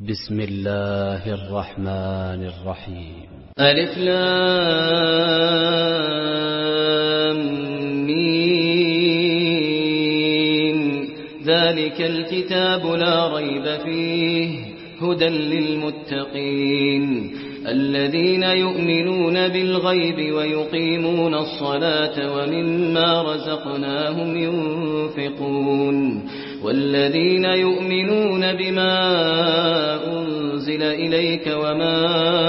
بسم الله الرحمن الرحيم. ألف لام ميم. ذلك الكتاب لا ريب فيه هدى للمتقين الذين يؤمنون بالغيب ويقيمون الصلاة ومما رزقناهم ينفقون والذين يؤمنون بما أنزل إليك وما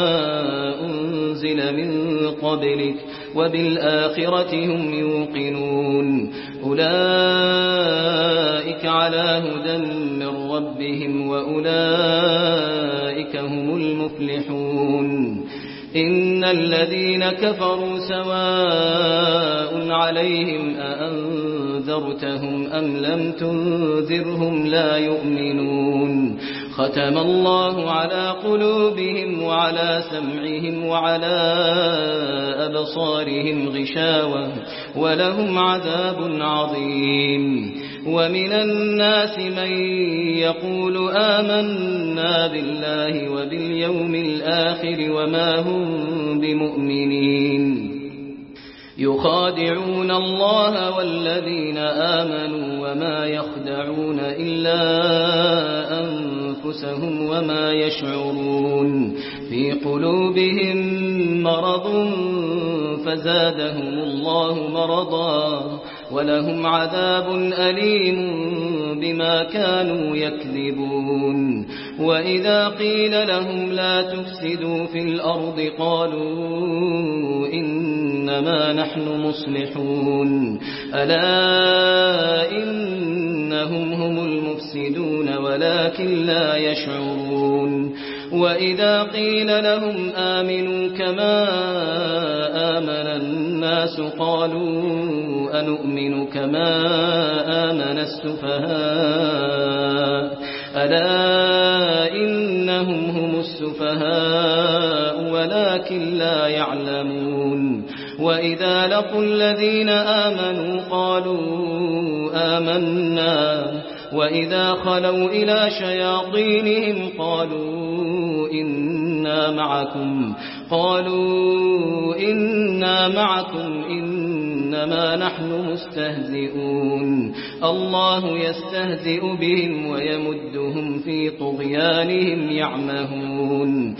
أنزل من قبلك وبالآخرة هم يوقنون أولئك على هدى من ربهم وأولئك هم المفلحون. إن الذين كفروا سواء عليهم أأنذرتهم أم لم تنذرهم لا يؤمنون. ختم الله على قلوبهم وعلى سمعهم وعلى أبصارهم غشاوة ولهم عذاب عظيم. ومن الناس من يقول آمنا بالله وباليوم الآخر وما هم بمؤمنين يخادعون الله والذين آمنوا وما يخدعون إلا أنفسهم وما يشعرون. في قلوبهم مرض فزادهم الله مرضا ولهم عذاب أليم بما كانوا يكذبون. وإذا قيل لهم لا تفسدوا في الأرض قالوا إنما نحن مصلحون ألا إنهم هم المفسدون ولكن لا يشعرون. وإذا قيل لهم آمنوا كما آمن الناس قالوا أنؤمن كما آمن السفهاء ألا إنهم هم السفهاء ولكن لا يعلمون. وإذا لقوا الذين آمنوا قالوا آمنا وإذا خلوا إلى شياطينهم قالوا إنا معكم إنما نحن مستهزئون. الله يستهزئ بهم ويمدهم في طغيانهم يعمهون.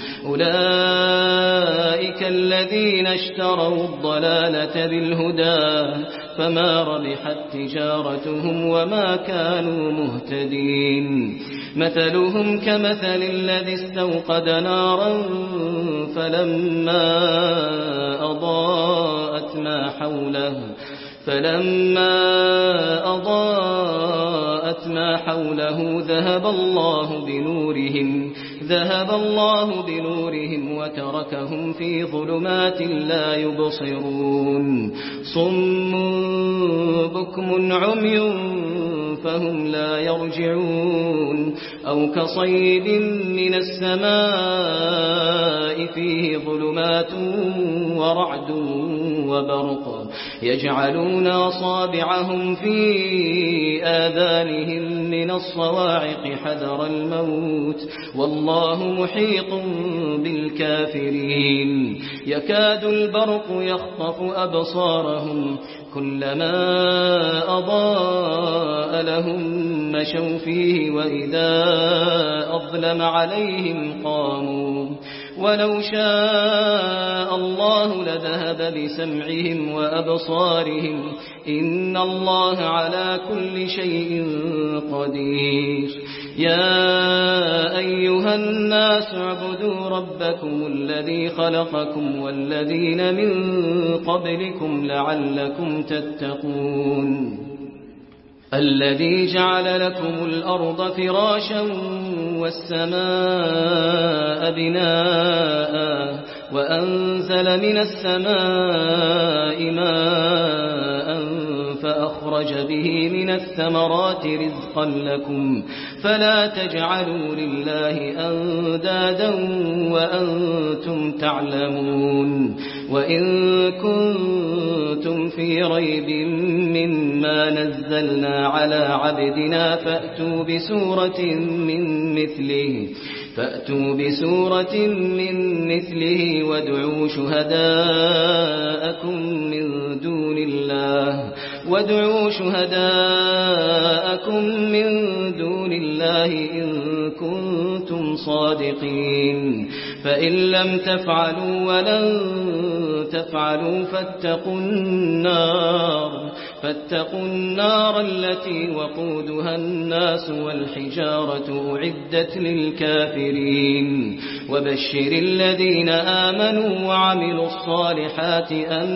أولئك الذين اشتروا الضلالة بالهدى فما ربحت تجارتهم وما كانوا مهتدين. مثلهم كمثل الذي استوقد نارا فلما أضاءت ما حوله ذهب الله بنورهم وتركهم في ظلمات لا يبصرون. صم بكم عمي فهم لا يرجعون. أو كصيب من السماء فيه ظلمات ورعد وبرق يجعلون أصابعهم في آذانهم من الصواعق حذر الموت والله محيط بالكافرين. يكاد البرق يخطف أبصارهم كلما أضاء لهم مشوا فيه وإذا أظلم عليهم قاموا. ولو شاء الله لذهب بسمعهم وأبصارهم إن الله على كل شيء قدير. يا أيها الناس اعبدوا ربكم الذي خلقكم والذين من قبلكم لعلكم تتقون. الذي جعل لكم الأرض فراشا والسماء بناء وأنزل من السماء ماء فأخرج به من الثمرات رزقا لكم فلا تجعلوا لله أندادا وأنتم تعلمون. وإن كنتم في ريب مما نزلنا على عبدنا فأتوا بسورة من مثله وادعوا شهداءكم من دون الله إن كنتم صادقين فإن لم تفعلوا ولن تفعلوا فاتقوا النار التي وقودها الناس والحجارة أعدت للكافرين وبشر الذين آمنوا وعملوا الصالحات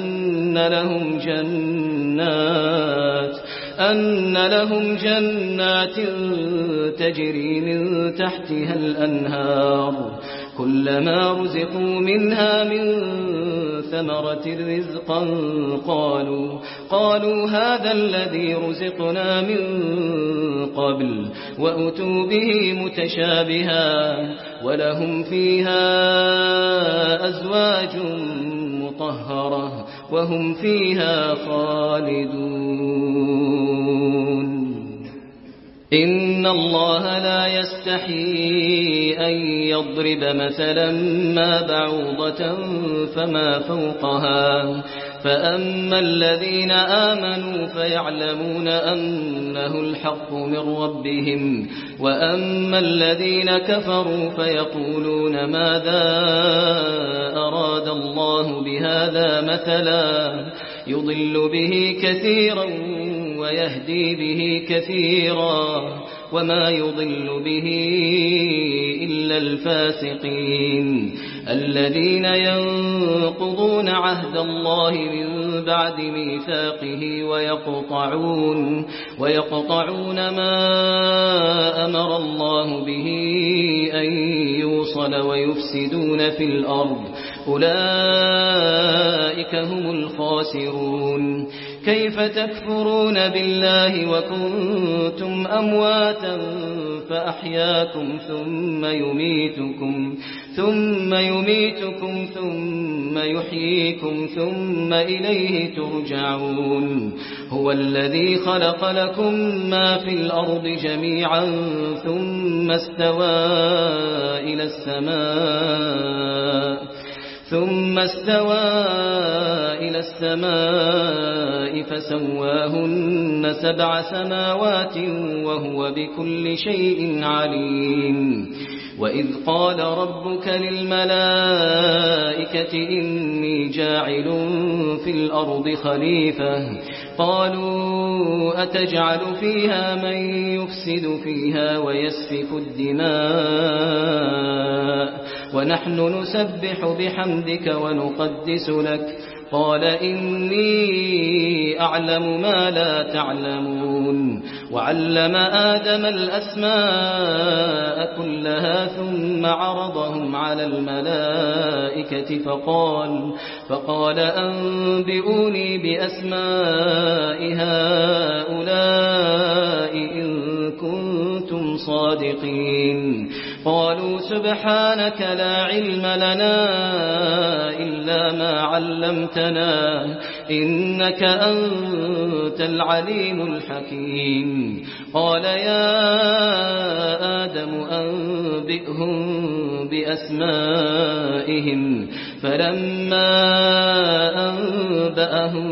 أن لهم جنات تجري من تحتها الأنهار كلما رزقوا منها من ثمرة رزقا قالوا هذا الذي رزقنا من قبل وأتوا به متشابها ولهم فيها أزواج مطهرة وهم فيها خالدون إن الله لا يستحيي أن يضرب مثلا ما بعوضة فما فوقها فأما الذين آمنوا فيعلمون أنه الحق من ربهم وأما الذين كفروا فيقولون ماذا أراد الله بهذا مثلا يضل به كثيرا ويهدي به كثيرا وما يضل به إلا الفاسقين الذين ينقضون عهد الله من بعد ميثاقه ويقطعون ما أمر الله به أن يوصل ويفسدون في الأرض أولئك هم الخاسرون كيف تكفرون بالله وكنتم أمواتا فأحياكم ثم يميتكم ثم يحييكم ثم إليه ترجعون هو الذي خلق لكم ما في الأرض جميعا ثم استوى إلى السماء فسواهن 7 سماوات وهو بكل شيء عليم وإذ قال ربك للملائكة إني جاعل في الأرض خليفة قالوا أتجعل فيها من يفسد فيها ويسفك الدماء ونحن نسبح بحمدك ونقدس لك قال إني أعلم ما لا تعلمون وعلم آدم الأسماء كلها ثم عرضهم على الملائكة فقال أنبئوني بأسماء هؤلاء إن كنتم صادقين قالوا سبحانك لا علم لنا إلا ما علمتنا إنك أنت العليم الحكيم قال يا آدم أنبئهم بأسمائهم فلما أنبأهم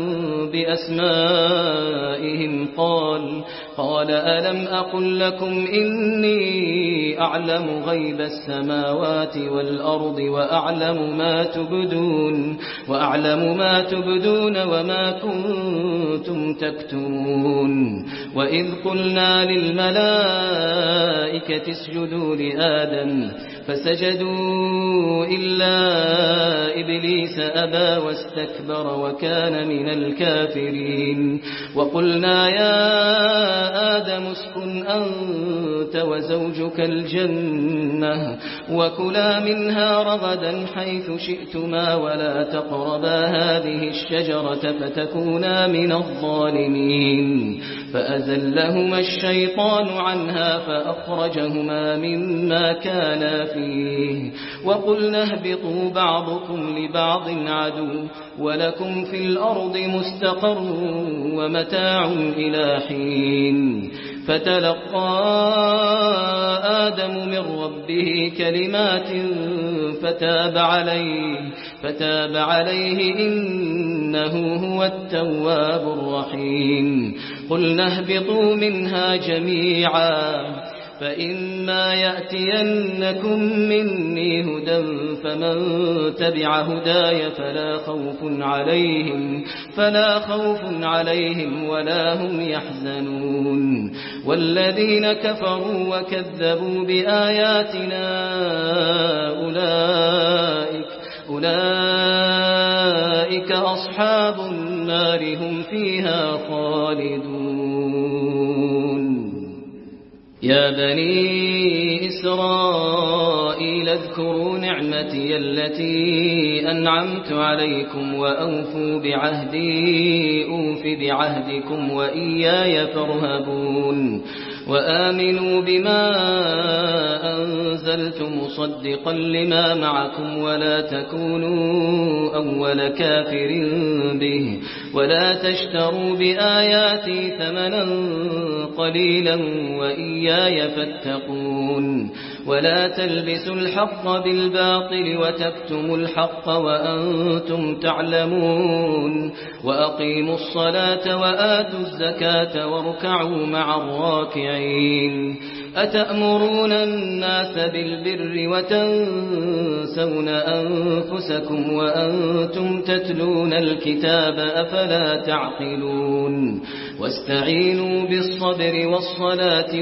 بأسمائهم قال ألم أقل لكم إني أعلم غيب السماوات والأرض وأعلم ما تبدون وما كنتم تكتمون وإذ قلنا للملائكة اسجدوا لآدم فسجدوا إلا إبليس أبى واستكبر وكان من الكافرين وقلنا يا آدم اسكن أنت وزوجك الجنة وكلا منها رغدا حيث شئتما ولا تقربا هذه الشجرة فتكونا من الظالمين فأزلهما الشيطان عنها فأخرجهما مما كانا فيه وقلنا اهبطوا بعضكم لبعض عدو ولكم في الأرض مستقر ومتاع إلى حين فتلقى آدم من ربه كلمات فتاب عليه إنه هو التواب الرحيم قلنا اهبطوا منها جميعا فإما يأتينكم مني هدى فمن تبع هداي فلا خوف عليهم ولا هم يحزنون والذين كفروا وكذبوا بآياتنا أولئك أصحاب النار هم فيها خالدون يا بني إسرائيل اذكروا نعمتي التي أنعمت عليكم وأوفوا بعهدي أوف بعهدكم وإياي فارهبون وآمنوا بما أنزلت مصدقا لما معكم ولا تكونوا أول كافر به ولا تشتروا بآياتي ثمنا قليلا وإياي فاتقون ولا تلبسوا الحق بالباطل وتكتموا الحق وأنتم تعلمون وأقيموا الصلاة وآتوا الزكاة واركعوا مع الراكعين أتأمرون الناس بالبر وتنسون أنفسكم وأنتم تتلون الكتاب أفلا تعقلون واستعينوا بالصبر والصلاة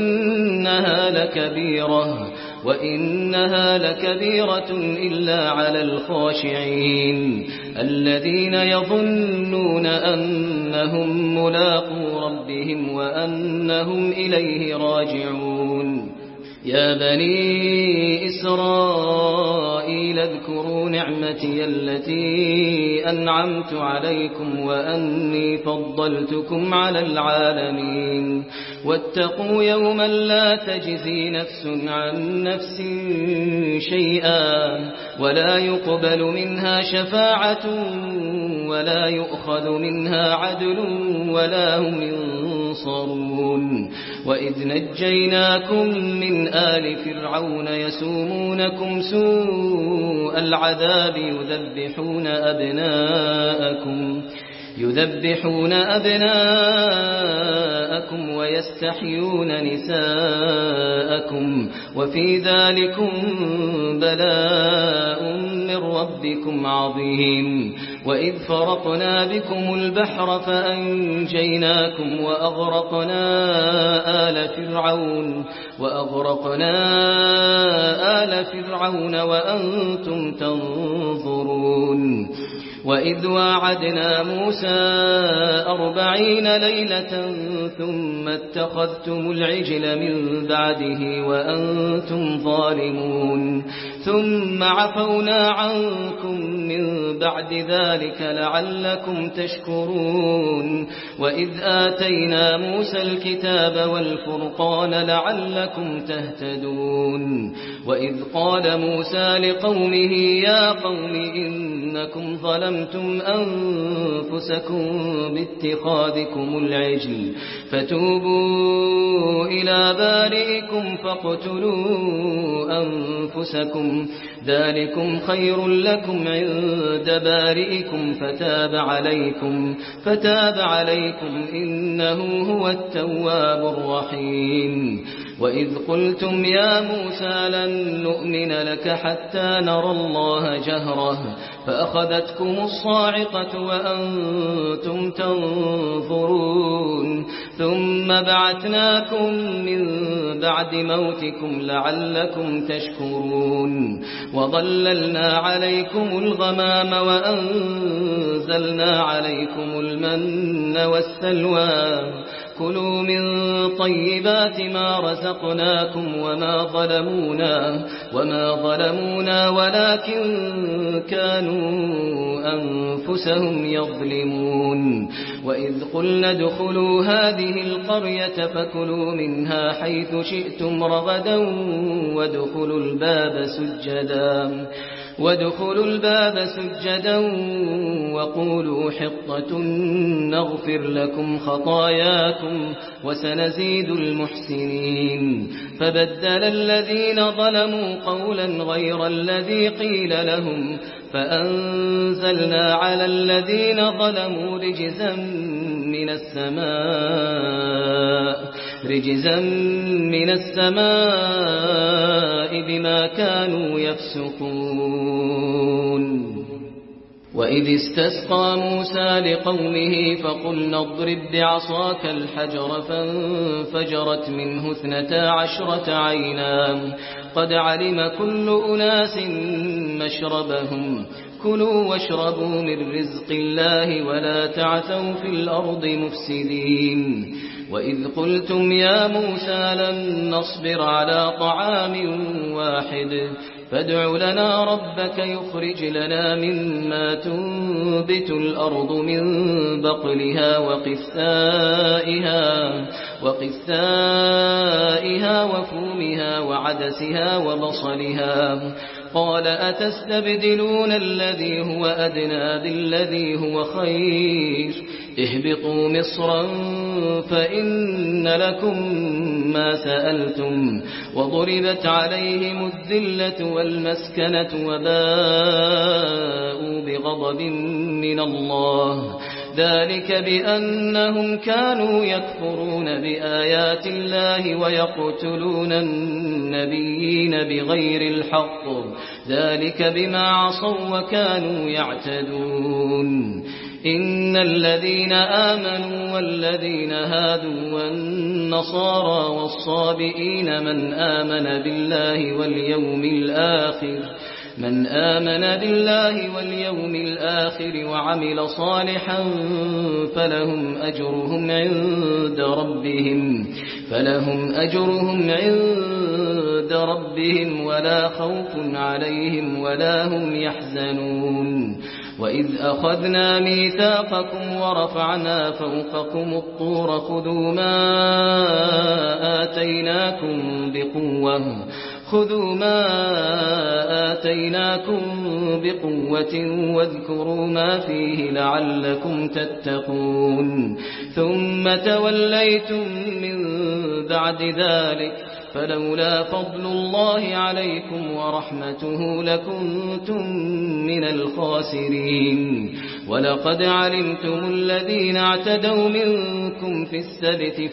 وإنها لكبيرة إلا على الخاشعين الذين يظنون أنهم ملاقو ربهم وأنهم إليه راجعون يا بني إسرائيل اذكروا نعمتي التي أنعمت عليكم وأني فضلتكم على العالمين واتقوا يوما لا تجزي نفس عن نفس شيئا ولا يقبل منها شفاعة ولا يؤخذ منها عدل ولا هم ينصرون وإذ نجيناكم من آل فرعون يسومونكم سوء العذاب يذبحون أبناءكم ويستحيون نساءكم وفي ذلكم بلاء من ربكم عظيم وإذ فرقنا بكم البحر فأنجيناكم وأغرقنا آل فرعون وأنتم تنظرون وإذ واعدنا موسى 40 ليلة ثم اتخذتم العجل من بعده وأنتم ظالمون ثم عفونا عنكم من بعد ذلك لعلكم تشكرون وإذ آتينا موسى الكتاب والفرقان لعلكم تهتدون وإذ قال موسى لقومه يا قوم إنكم ظلمتم أنفسكم باتخاذكم العجل فتوبوا إلى بارئكم فاقتلوا أنفسكم ذلكم خير لكم عند بارئكم فتاب عليكم إنه هو التواب الرحيم وإذ قلتم يا موسى لن نؤمن لك حتى نرى الله جهرة فأخذتكم الصاعقة وأنتم تنظرون ثم بعثناكم من بعد موتكم لعلكم تشكرون وظللنا عليكم الغمام وأنزلنا عليكم المن والسلوى كلوا من طيبات ما رزقناكم وما ظلمونا ولكن كانوا أنفسهم يظلمون وإذ قلنا ادخلوا هذه القرية فكلوا منها حيث شئتم رغدا وادخلوا الباب سجدا وقولوا حطة نغفر لكم خطاياكم وسنزيد المحسنين. فبدل الذين ظلموا قولا غير الذي قيل لهم فأنزلنا على الذين ظلموا رجزا من السماء بما كانوا يفسقون. وإذ استسقى موسى لقومه فقلنا اضرب بعصاك الحجر فانفجرت منه 12 عينا قد علم كل أناس مشربهم كلوا واشربوا من رزق الله ولا تعثوا في الأرض مفسدين. وإذ قلتم يا موسى لن نصبر على طعام واحد فادع لنا ربك يخرج لنا مما تنبت الأرض من بقلها وقثائها وفومها وعدسها وبصلها قال أتستبدلون الذي هو أدنى بالذي هو خير اهبطوا مصرا فإن لكم ما سألتم وضربت عليهم الذلة والمسكنة وباءوا بغضب من الله ذلك بأنهم كانوا يكفرون بآيات الله ويقتلون النبيين بغير الحق ذلك بما عصوا وكانوا يعتدون. إن الذين آمنوا والذين هادوا والنصارى والصابئين من آمن بالله واليوم الآخر وعمل صالحا فلهم أجرهم عند ربهم ولا خوف عليهم ولا هم يحزنون. وإذ أخذنا ميثاقكم ورفعنا فوقكم الطور خذوا ما آتيناكم بقوة واذكروا ما فيه لعلكم تتقون ثم توليتم من بعد ذلك فلولا فضل الله عليكم ورحمته لكنتم من الخاسرين. ولقد علمتم الذين اعتدوا منكم في السبت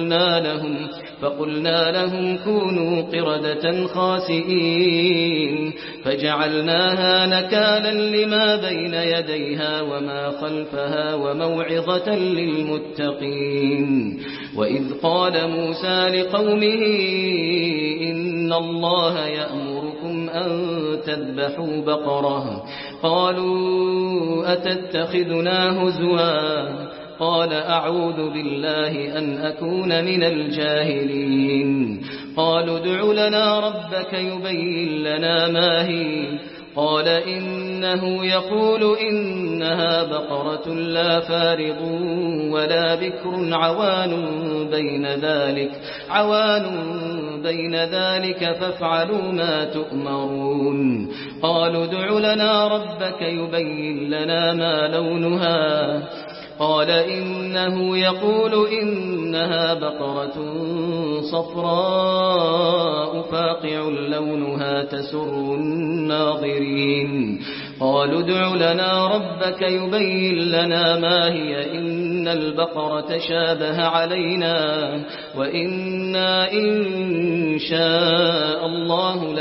فقلنا لهم كونوا قردة خاسئين فجعلناها نكالا لما بين يديها وما خلفها وموعظة للمتقين. وإذ قال موسى لقومه إن الله يأمركم أن تذبحوا بقرة قالوا أتتخذنا هزوا قال أعوذ بالله أن أكون من الجاهلين. قالوا ادع لنا ربك يبين لنا ما هي قال إنه يقول إنها بقرة لا فارض ولا بكر عوان بين ذلك فافعلوا ما تؤمرون. قالوا ادع لنا ربك يبين لنا ما لونها قال إنه يقول إنها بقرة صفراء فاقع لونها تسر الناظرين. قالوا ادع لنا ربك يبين لنا ما هي إن البقرة شابه علينا وإنا إن شاء الله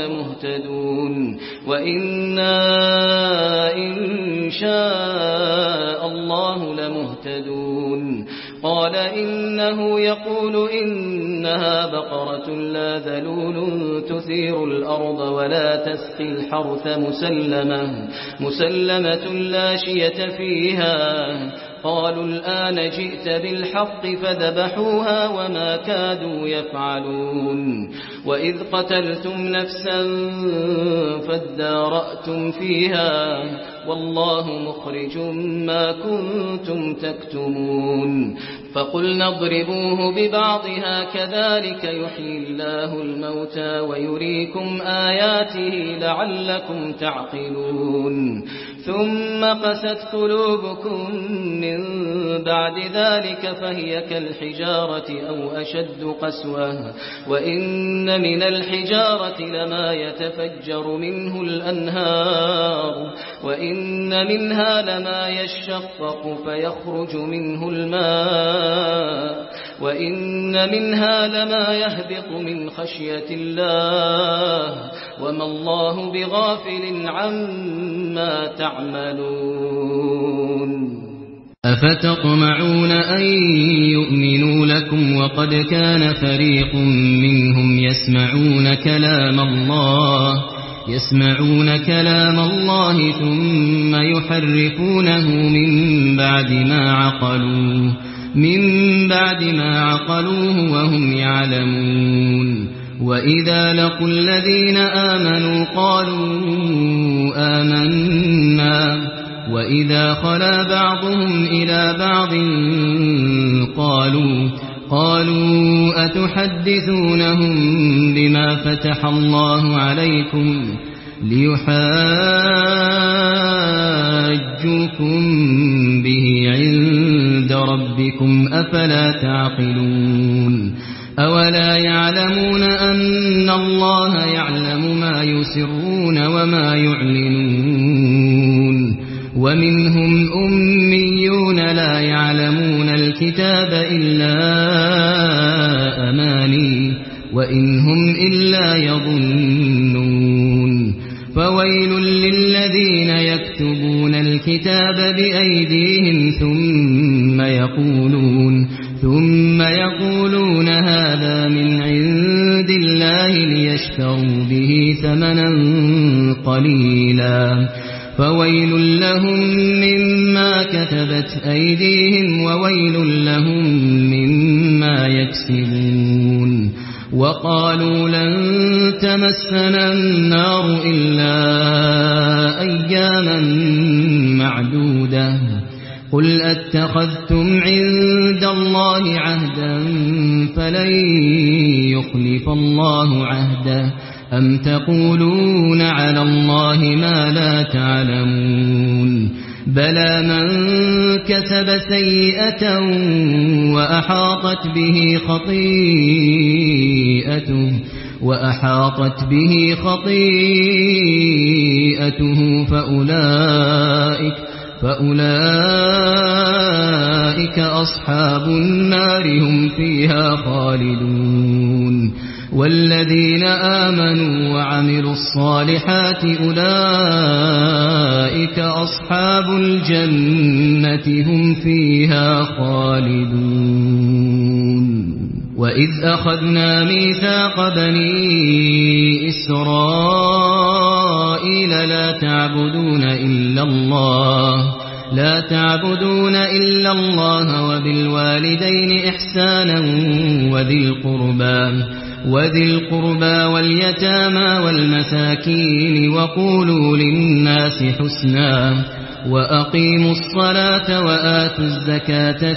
لمهتدون. قال إنه يقول إنها بقرة لا ذلول تثير الأرض ولا تسقي الحرث مسلمة لا شية فيها قالوا الآن جئت بالحق فذبحوها وما كادوا يفعلون وإذ قتلتم نفسا فادارأتم فيها والله مخرج ما كنتم تكتمون فقلنا اضربوه ببعضها كذلك يحيي الله الموتى ويريكم آياته لعلكم تعقلون ثم قست قلوبكم من بعد ذلك فهي كالحجارة أو أشد قسوة وإن من الحجارة لما يتفجر منه الأنهار وإن منها لما يشقق فيخرج منه الماء وإن منها لما يهبط من خشية الله وما الله بغافل عما تعملون أفتطمعون أن يؤمنوا لكم وقد كان فريق منهم يسمعون كلام الله ثم يحرفونه من بعد ما عقلوه وهم يعلمون وإذا لقوا الذين آمنوا قالوا آمنا وإذا خلا بعضهم إلى بعض قالوا أتحدثونهم بما فتح الله عليكم ليحاجوكم به عند ربكم أفلا تعقلون أولا يعلمون أن الله يعلم ما يسرون وما يعلنون ومنهم أميون لا يعلمون الكتاب إلا أماني وإن هم إلا يظنون فويل للذين يكتبون الكتاب بأيديهم ثم يقولون هذا من عند الله ليشتروا به ثمنا قليلا فويل لهم مما كتبت أيديهم وويل لهم مما يكسبون وقالوا لن تمسنا النار إلا أياما معدودة قل أتخذتم عند الله عهدا فلن يخلف الله عهده أم تقولون على الله ما لا تعلمون بلى من كسب سيئة وأحاطت به خطيئته فأولئك أصحاب النار هم فيها خالدون والذين آمنوا وعملوا الصالحات أولئك أصحاب الجنة هم فيها خالدون وإذ أخذنا ميثاق بني إسرائيل لا تعبدون إلا الله وبالوالدين إحسانا وذي القربى واليتامى والمساكين وقولوا للناس حسنا وأقيموا الصلاة وآتوا الزكاة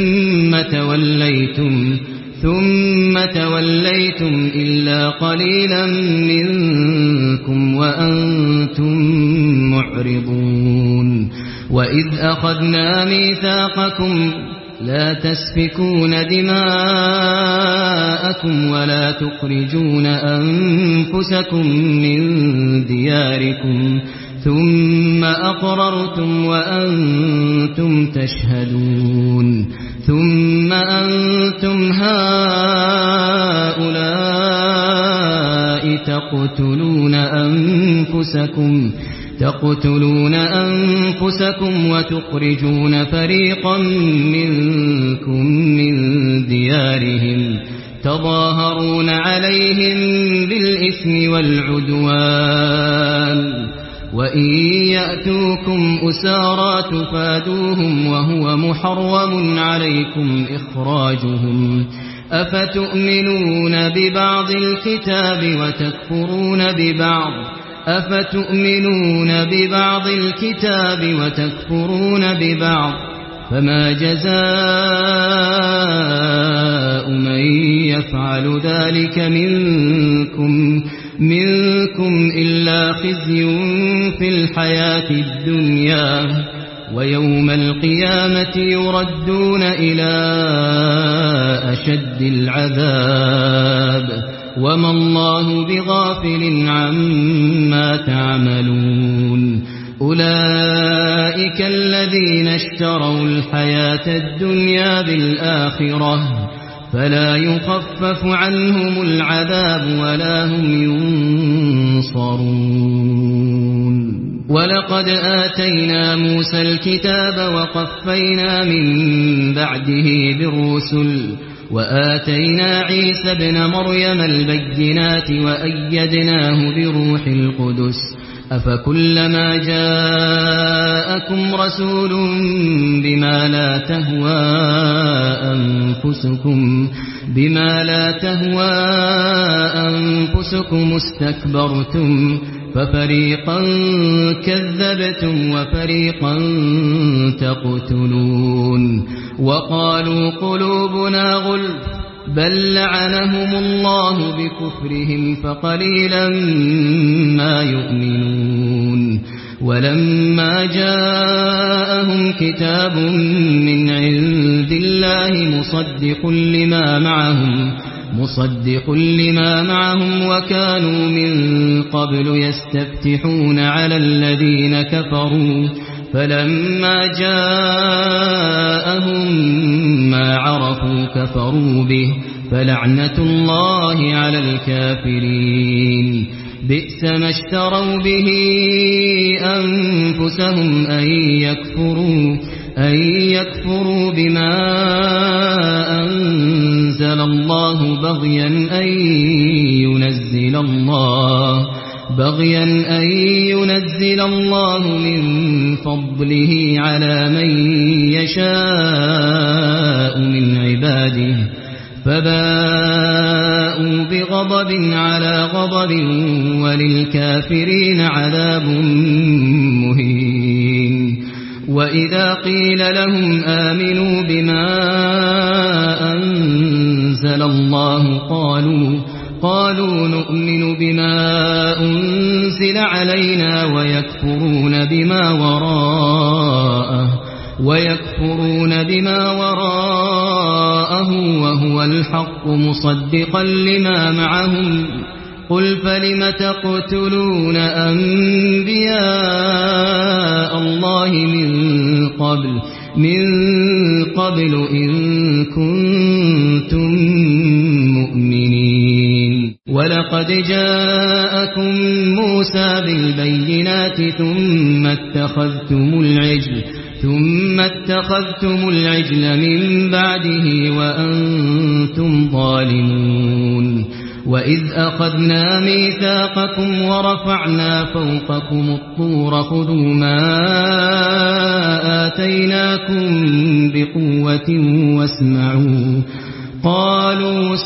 ثم توليتم إلا قليلا منكم وأنتم معرضون وإذ أخذنا ميثاقكم لا تسفكون دماءكم ولا تخرجون أنفسكم من دياركم ثم أقررتم وأنتم تشهدون ثم أنتم هؤلاء تقتلون أنفسكم وتخرجون فريقا منكم من ديارهم تظاهرون عليهم بالإثم والعدوان وإن يأتوكم أسارى تفادوهم وهو محرم عليكم إخراجهم أفتؤمنون ببعض الكتاب وتكفرون ببعض فما جزاء من يفعل ذلك منكم إلا خزي في الحياة الدنيا ويوم القيامة يردون إلى أشد العذاب وما الله بغافل عما تعملون أولئك الذين اشتروا الحياة الدنيا بالآخرة فلا يخفف عنهم العذاب ولا هم ينصرون ولقد آتينا موسى الكتاب وقفينا من بعده بالرسل وآتينا عيسى ابن مريم البينات وأيدناه بروح القدس أفكلما جاءكم رسول بما لا تهوى أنفسكم استكبرتم ففريقا كذبتم وفريقا تقتلون وقالوا قلوبنا غلف بل لعنهم الله بكفرهم فقليلا ما يؤمنون ولما جاءهم كتاب من عند الله مصدق لما معهم وكانوا من قبل يستفتحون على الذين كفروا فلما جاءهم ما عرفوا كفروا به فلعنة الله على الكافرين بئس ما اشتروا به أنفسهم أن يكفروا بما أنزل الله بغيا أن ينزل الله من فضله على من يشاء من عباده فباءوا بغضب على غضب وللكافرين عذاب مهين وإذا قيل لهم آمنوا بما أنزل الله قالوا نؤمن بما أنزل علينا ويكفرون بما وراءه وهو الحق مصدقا لما معهم قل فلم تقتلون أنبياء الله من قبل إن كنتم مؤمنين ولقد جاءكم موسى بالبينات ثم اتخذتم العجل من بعده وأنتم ظالمون وإذ أخذنا ميثاقكم ورفعنا فوقكم الطور خذوا ما آتيناكم بقوة واسمعوا قالوا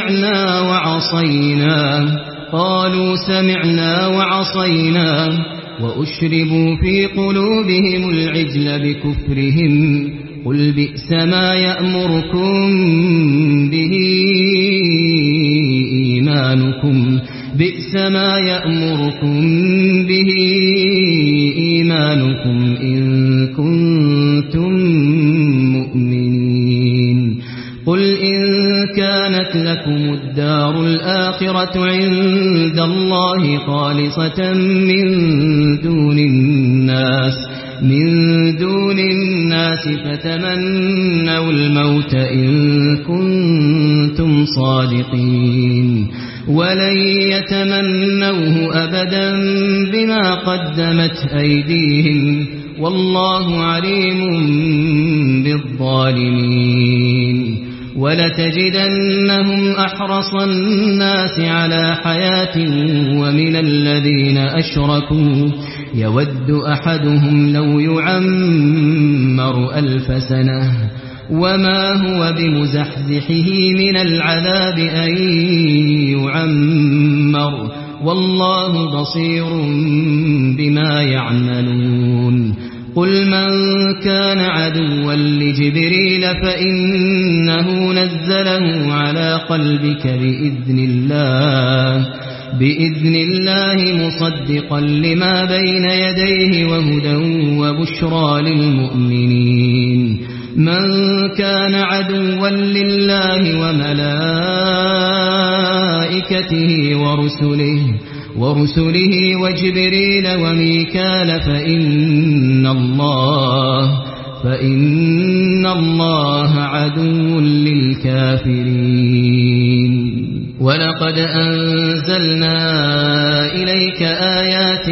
سمعنا وعصينا وأشربوا في قلوبهم العجل بكفرهم قل بئس ما يأمركم به إيمانكم إن كنتم مؤمنين قل إن كانت لكم الدار الآخرة عند الله خالصة من دون الناس فتمنوا الموت إن كنتم صادقين ولن يتمنوه أبدا بما قدمت أيديهم والله عليم بالظالمين ولتجدنهم أحرص الناس على حياة ومن الذين أشركوا يود أحدهم لو يعمر 1000 سنة وما هو بمزحزحه من العذاب أن يعمر والله بصير بما يعملون قل من كان عدوا لجبريل فإنه نزله على قلبك بإذن الله مصدقا لما بين يديه وهدى وبشرى للمؤمنين من كان عدوا لله وملائكته ورسله وجبريل وميكال فإن الله عدو للكافرين ولقد أنزلنا إليك آيات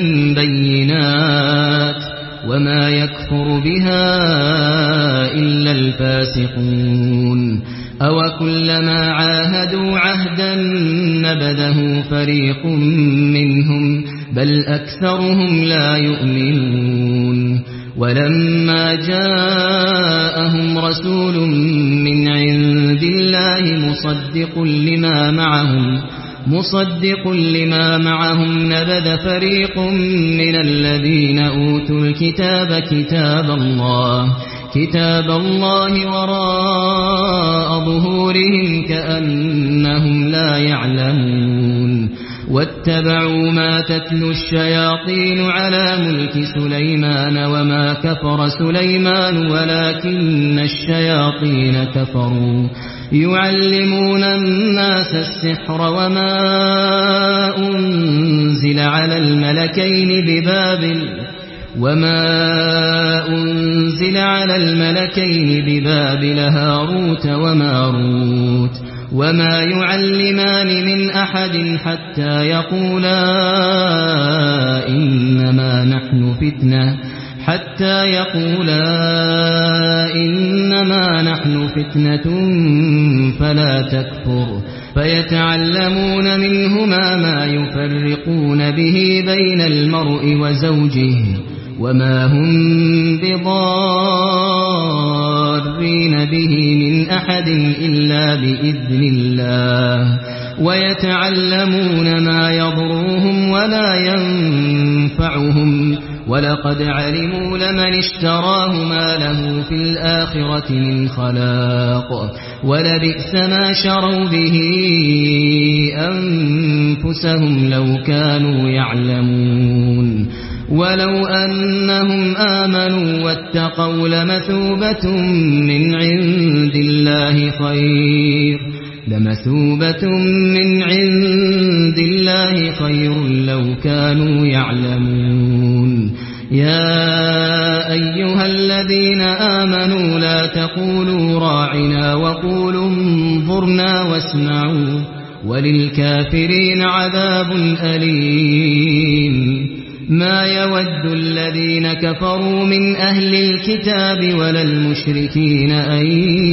بينات وما يكفر بها إلا الفاسقون أوكلما عاهدوا عهدا نبذه فريق منهم بل أكثرهم لا يؤمنون ولما جاءهم رسول من عند الله مصدق لما معهم نبذ فريق من الذين أوتوا الكتاب كتاب الله وراء ظهورهم كأنهم لا يعلمون واتبعوا ما تتلو الشياطين على ملك سليمان وما كفر سليمان ولكن الشياطين كفروا يعلمون الناس السحر وما أنزل على الملكين ببابل هاروت وماروت وما يعلمان من أحد حتى يقولا إنما نحن فتنة فلا تكفر فيتعلمون منهما ما يفرقون به بين المرء وزوجه وما هم بضارين به من أحد إلا بإذن الله ويتعلمون ما يضرهم ولا ينفعهم ولقد علموا لمن اشتراه ما له في الآخرة من خلاق ولبئس ما شروا به أنفسهم لو كانوا يعلمون ولو أنهم آمنوا واتقوا لمثوبة من عند الله خير لو كانوا يعلمون يا أيها الذين آمنوا لا تقولوا راعنا وقولوا انظرنا واسمعوا وللكافرين عذاب أليم ما يود الذين كفروا من أهل الكتاب ولا المشركين أن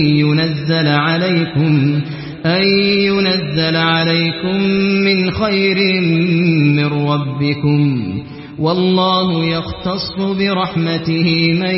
ينزل عليكم من خير من ربكم والله يختص برحمته من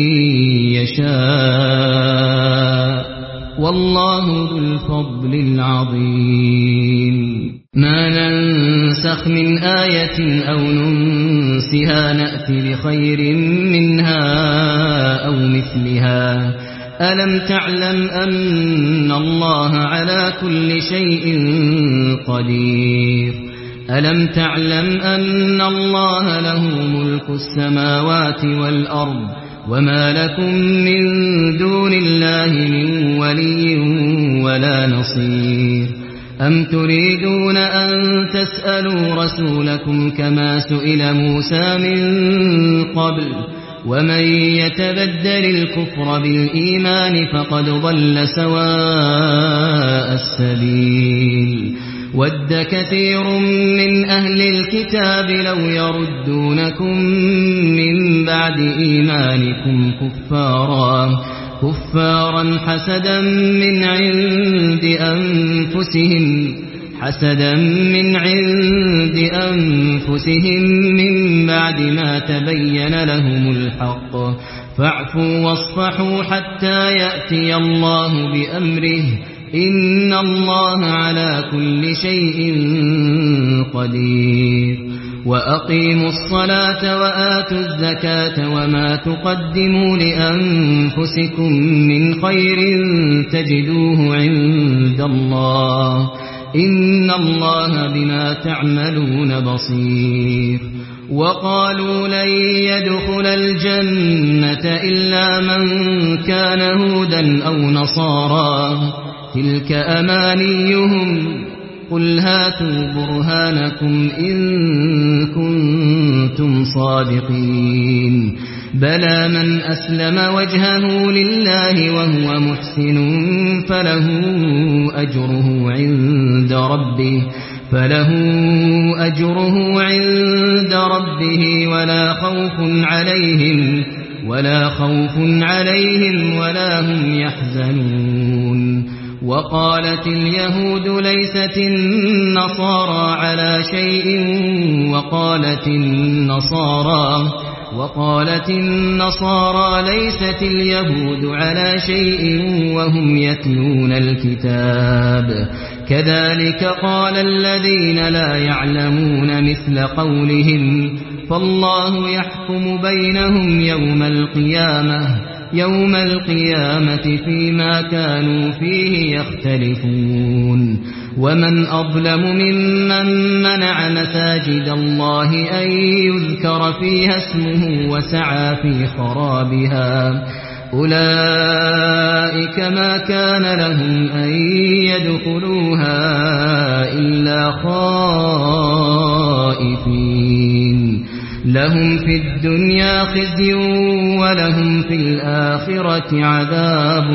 يشاء والله ذو الفضل العظيم ما ننسخ من آية أو ننسها نأتي بخير منها أو مثلها ألم تعلم أن الله على كل شيء قدير ألم تعلم أن الله له ملك السماوات والأرض وما لكم من دون الله من ولي ولا نصير أم تريدون أن تسألوا رسولكم كما سئل موسى من قبل ومن يتبدل الكفر بالإيمان فقد ضل سواء السبيل ود كثير من أهل الكتاب لو يردونكم من بعد إيمانكم كفارا حسدا من عند أنفسهم من بعد ما تبين لهم الحق فاعفوا واصفحوا حتى يأتي الله بأمره إن الله على كل شيء قدير وأقيموا الصلاة وآتوا الزكاة وما تقدموا لأنفسكم من خير تجدوه عند الله إن الله بما تعملون بصير وقالوا لن يدخل الجنة إلا من كان هودا أو نصارى تلك أمانيهم قل هاتوا برهانكم إن كنتم صادقين بلى من أسلم وجهه لله وهو محسن فله أجره عند ربه ولا خوف عليهم ولا هم يحزنون وقالت اليهود ليست النصارى على شيء وقالت النصارى ليست اليهود على شيء وهم يتلون الكتاب كذلك قال الذين لا يعلمون مثل قولهم فالله يحكم بينهم يوم القيامة فيما كانوا فيه يختلفون ومن أظلم ممن منع مساجد الله أن يذكر فيها اسمه وسعى في خرابها أولئك ما كان لهم أن يدخلوها إلا خائفين لهم في الدنيا خزي ولهم في الآخرة عذاب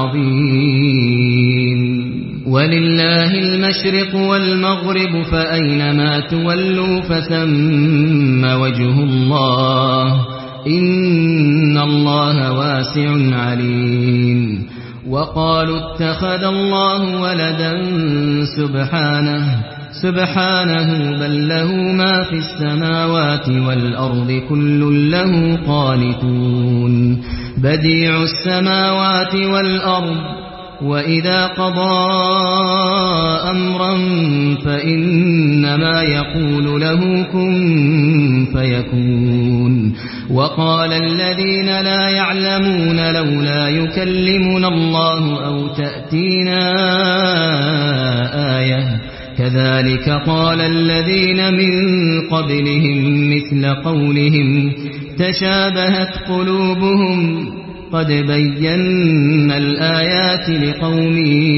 عظيم ولله المشرق والمغرب فأينما تولوا فثم وجه الله إن الله واسع عليم وقالوا اتخذ الله ولدا سبحانه بل له ما في السماوات والأرض كل له قانتون بديع السماوات والأرض وإذا قضى أمرا فإنما يقول له كن فيكون وقال الذين لا يعلمون لولا يكلمنا الله أو تأتينا آية كذلك قال الذين من قبلهم مثل قولهم تشابهت قلوبهم قد بينا الآيات لقوم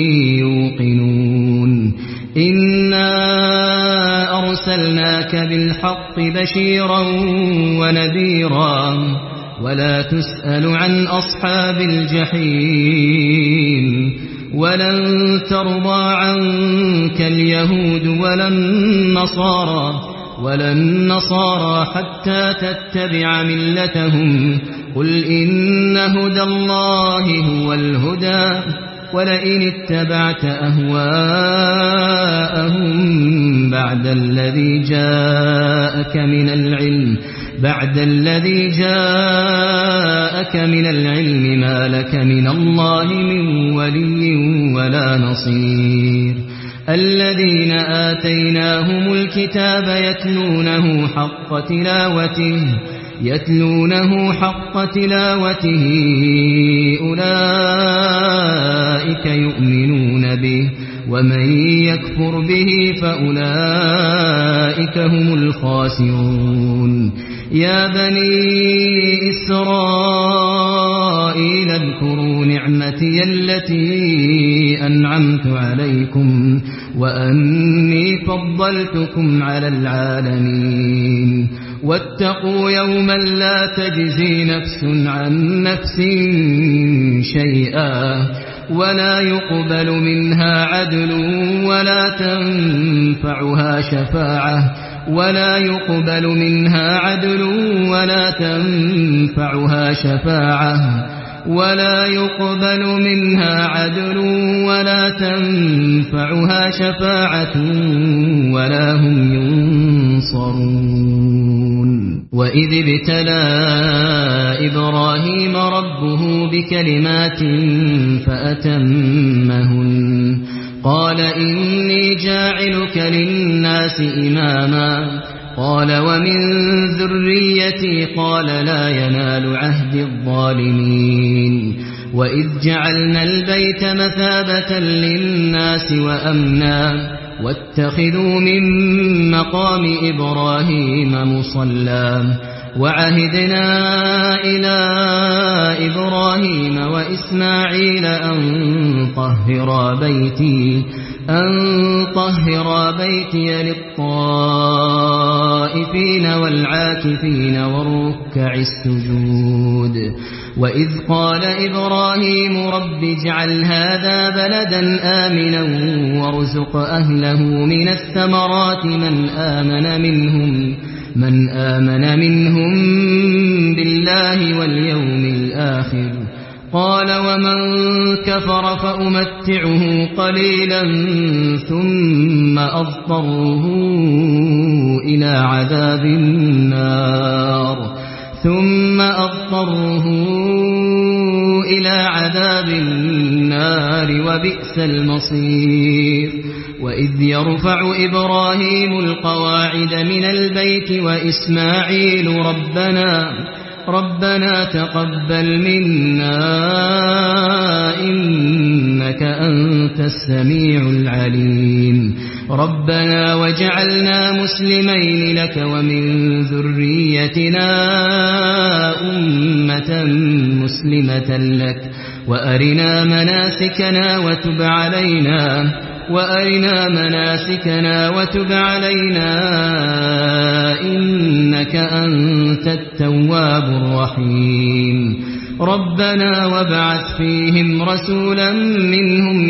يوقنون إنا أرسلناك بالحق بشيرا ونذيرا ولا تسأل عن أصحاب الجحيم ولن ترضى عنك اليهود ولا النصارى حتى تتبع ملتهم قل إن هدى الله هو الهدى ولئن اتبعت أهواءهم بعد الذي جاءك من العلم ما لك من الله من ولي ولا نصير الذين آتيناهم الكتاب يتلونه حق تلاوته أولئك يؤمنون به ومن يكفر به فأولئك هم الخاسرون يا بني إسرائيل اذكروا نعمتي التي أنعمت عليكم وأني فضلتكم على العالمين واتقوا يوما لا تجزي نفس عن نفس شيئا ولا يقبل منها عدل ولا تنفعها شفاعة ولا يقبل منها عدل ولا تنفعها شفاعة ولا هم ينصرون وإذ ابتلى إبراهيم ربه بكلمات فأتمهن قال إني جاعلك للناس إماما قال ومن ذريتي قال لا ينال عهد الظالمين وإذ جعلنا البيت مثابة للناس وأمنا واتخذوا من مقام إبراهيم مصلى وعهدنا إلى إبراهيم وإسماعيل أن طهرا بيتي للطائفين والعاكفين والركع السجود وإذ قال إبراهيم رب اجعل هذا بلدا آمنا وارزق أهله من الثمرات من آمن منهم بالله واليوم الآخر قال ومن كفر فأمتعه قليلا ثم أضطره إلى عذاب النار وبئس المصير وإذ يرفع إبراهيم القواعد من البيت وإسماعيل ربنا تقبل منا إنك أنت السميع العليم ربنا وجعلنا مسلمين لك ومن ذريتنا أمة مسلمة لك وأرنا مناسكنا وتب علينا إنك أنت التواب الرحيم ربنا وابعث فيهم رسولا منهم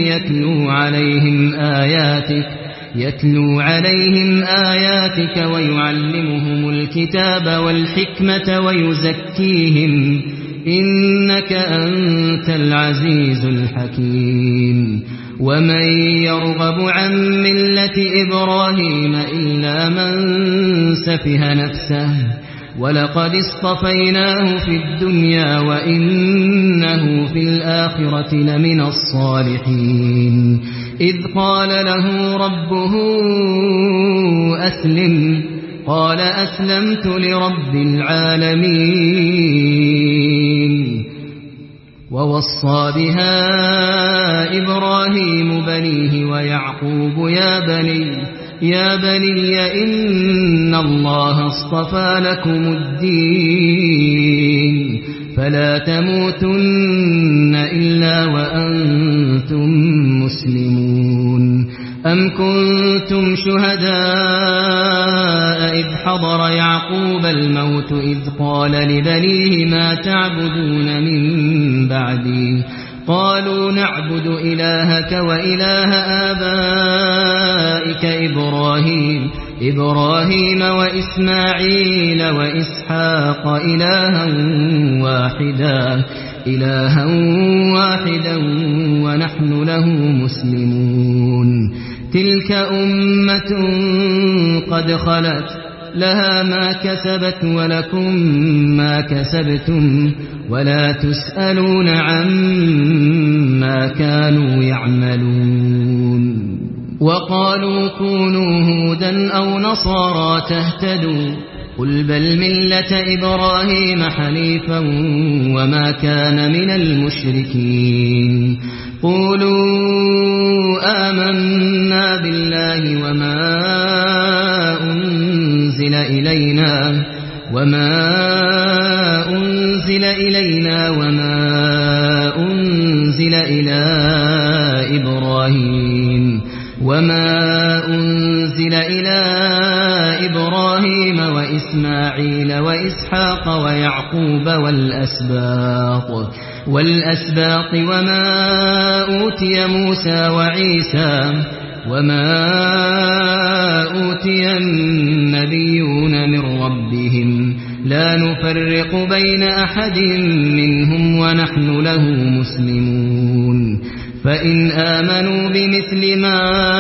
يتلو عليهم آياتك ويعلمهم الكتاب والحكمة ويزكيهم إنك أنت العزيز الحكيم ومن يرغب عن ملة إبراهيم إلا من سفه نفسه ولقد اصطفيناه في الدنيا وإنه في الآخرة لمن الصالحين إذ قال له ربه أسلم قال أسلمت لرب العالمين ووصى بها إبراهيم بنيه ويعقوب يا بني إن الله اصطفى لكم الدين فلا تموتن إلا وأنتم مسلمون أم كنتم شهداء إذ حضر يعقوب الموت إذ قال لبنيه ما تعبدون من بعدي قالوا نعبد إلهك وإله آبائك إبراهيم وإسماعيل وإسحاق إلها واحدا ونحن له مسلمون تلك أمة قد خلت لها ما كسبت ولكم ما كسبتم ولا تسألون عما كانوا يعملون وقالوا كونوا هودا أو نصارى تهتدوا قل بل ملة إبراهيم حنيفا وما كان من المشركين قولوا آمنا بالله وما أنزل إلينا وما أنزل إلى إبراهيم وإسماعيل وإسحاق ويعقوب والأسباط وما أوتي موسى وعيسى وما أوتي النبيون من ربهم لا نفرق بين أحد منهم ونحن له مسلمون فإن آمنوا بمثل ما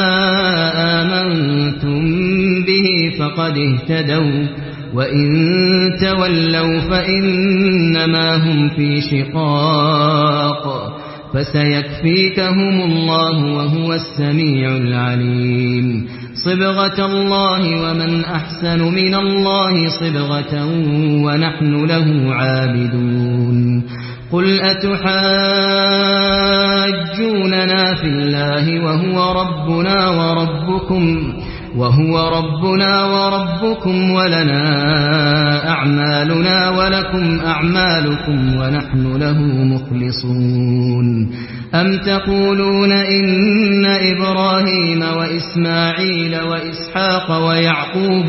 آمنتم به فقد اهتدوا وإن تولوا فإنما هم في شقاق فسيكفيكهم الله وهو السميع العليم صبغة الله ومن أحسن من الله صبغة ونحن له عابدون قل أتحاجوننا في الله وهو ربنا وربكم ولنا أعمالنا ولكم أعمالكم ونحن له مخلصون أم تقولون إن إبراهيم وإسماعيل وإسحاق ويعقوب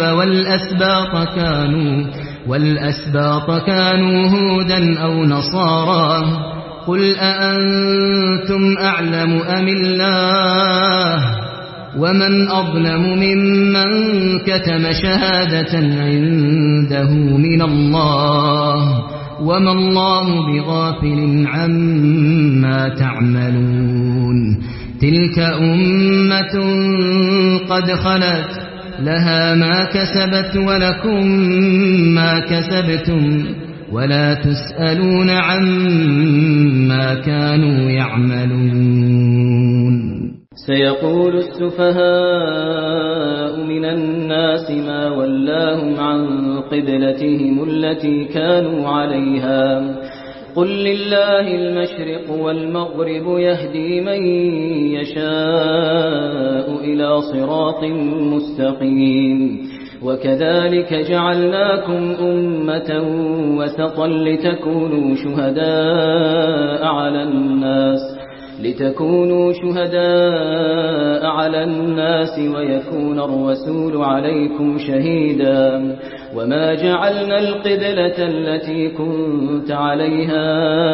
والأسباط كانوا هودا أو نصارى قل أأنتم أعلم أم الله ومن أظلم ممن كتم شهادة عنده من الله وما الله بغافل عما تعملون تلك أمة قد خلت لها ما كسبت ولكم ما كسبتم ولا تسألون عما كانوا يعملون سيقول السفهاء من الناس ما ولاهم عن قبلتهم التي كانوا عليها قل لله المشرق والمغرب يهدي من يشاء إلى صراط مستقيم وكذلك جعلناكم أمة وسطا لتكونوا شهداء على الناس ويكون الرسول عليكم شهيدا وما جعلنا القبلة التي كنت عليها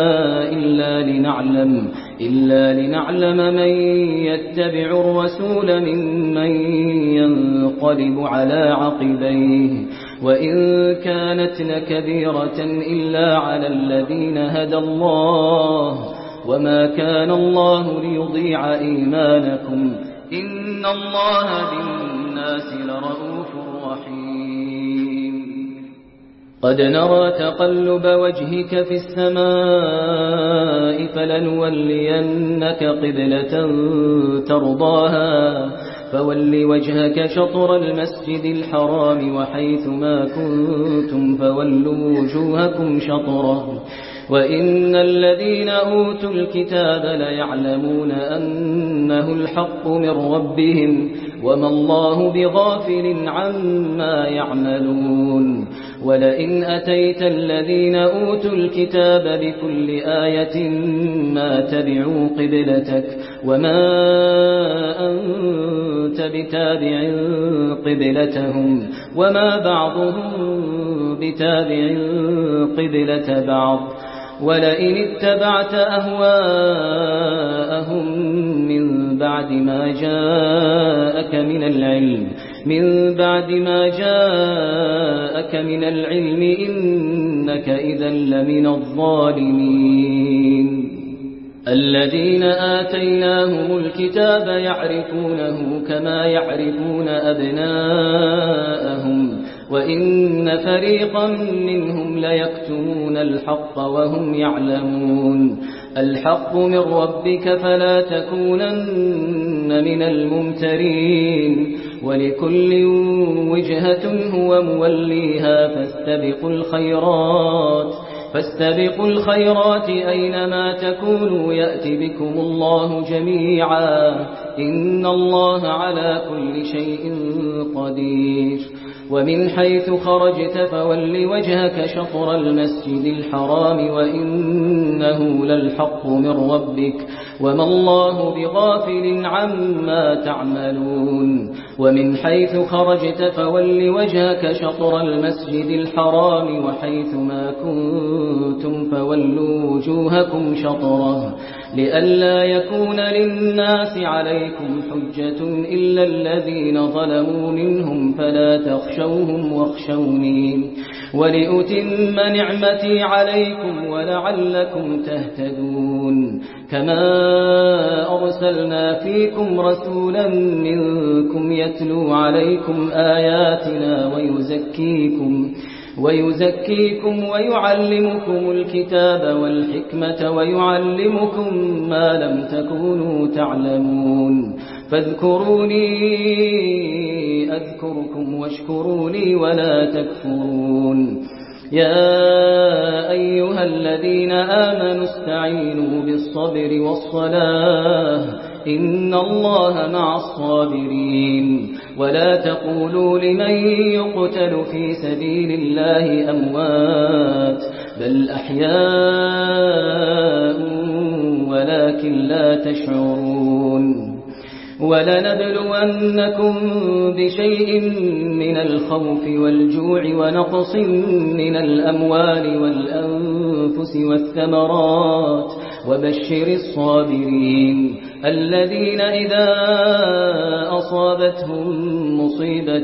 إلا لنعلم من يتبع الرسول ممن ينقلب على عقبيه وإن كانت لكبيرة إلا على الذين هدى الله وما كان الله ليضيع إيمانكم إن الله بالناس لرؤوف رحيم قد نرى تقلب وجهك في السماء فلنولينك قبلة ترضاها فول وجهك شطر المسجد الحرام وحيث ما كنتم فولوا وجوهكم شطره وإن الذين أوتوا الكتاب ليعلمون أنه الحق من ربهم وما الله بغافل عما يعملون ولئن أتيت الذين أوتوا الكتاب بكل آية ما تبعوا قبلتك وما أنت بتابع قبلتهم وما بعضهم بتابع قبلة بعض ولئن اتبعت أهواءهم من بعد ما جاءك من العلم إنك إذا لمن الظالمين الذين آتيناهم الكتاب يعرفونه كما يعرفون أبناءهم وإن فريقا منهم ليكتمون الحق وهم يعلمون الحق من ربك فلا تكونن من الممترين ولكل وجهة هو موليها فاستبقوا الخيرات أينما تكونوا يأتي بكم الله جميعا إن الله على كل شيء قدير ومن حيث خرجت فول وجهك شطر المسجد الحرام وإنه للحق من ربك وما الله بغافل عما تعملون ومن حيث خرجت فول وجهك شطر المسجد الحرام وحيث ما كنتم فولوا وجوهكم شطره لئلا يكون للناس عليكم حجة إلا الذين ظلموا منهم فلا تخشوهم واخشوني ولأتم نعمتي عليكم ولعلكم تهتدون كما أرسلنا فيكم رسولا منكم يتلو عليكم آياتنا ويزكيكم ويعلمكم الكتاب والحكمة ويعلمكم ما لم تكونوا تعلمون فاذكروني أذكركم واشكروا لي ولا تكفرون يا أيها الذين آمنوا استعينوا بالصبر والصلاة إن الله مع الصابرين ولا تقولوا لمن يقتل في سبيل الله أموات بل أحياء ولكن لا تشعرون ولنبلونكم بشيء من الخوف والجوع ونقص من الأموال والأنفس والثمرات وبشر الصابرين الذين إذا أصابتهم مصيبة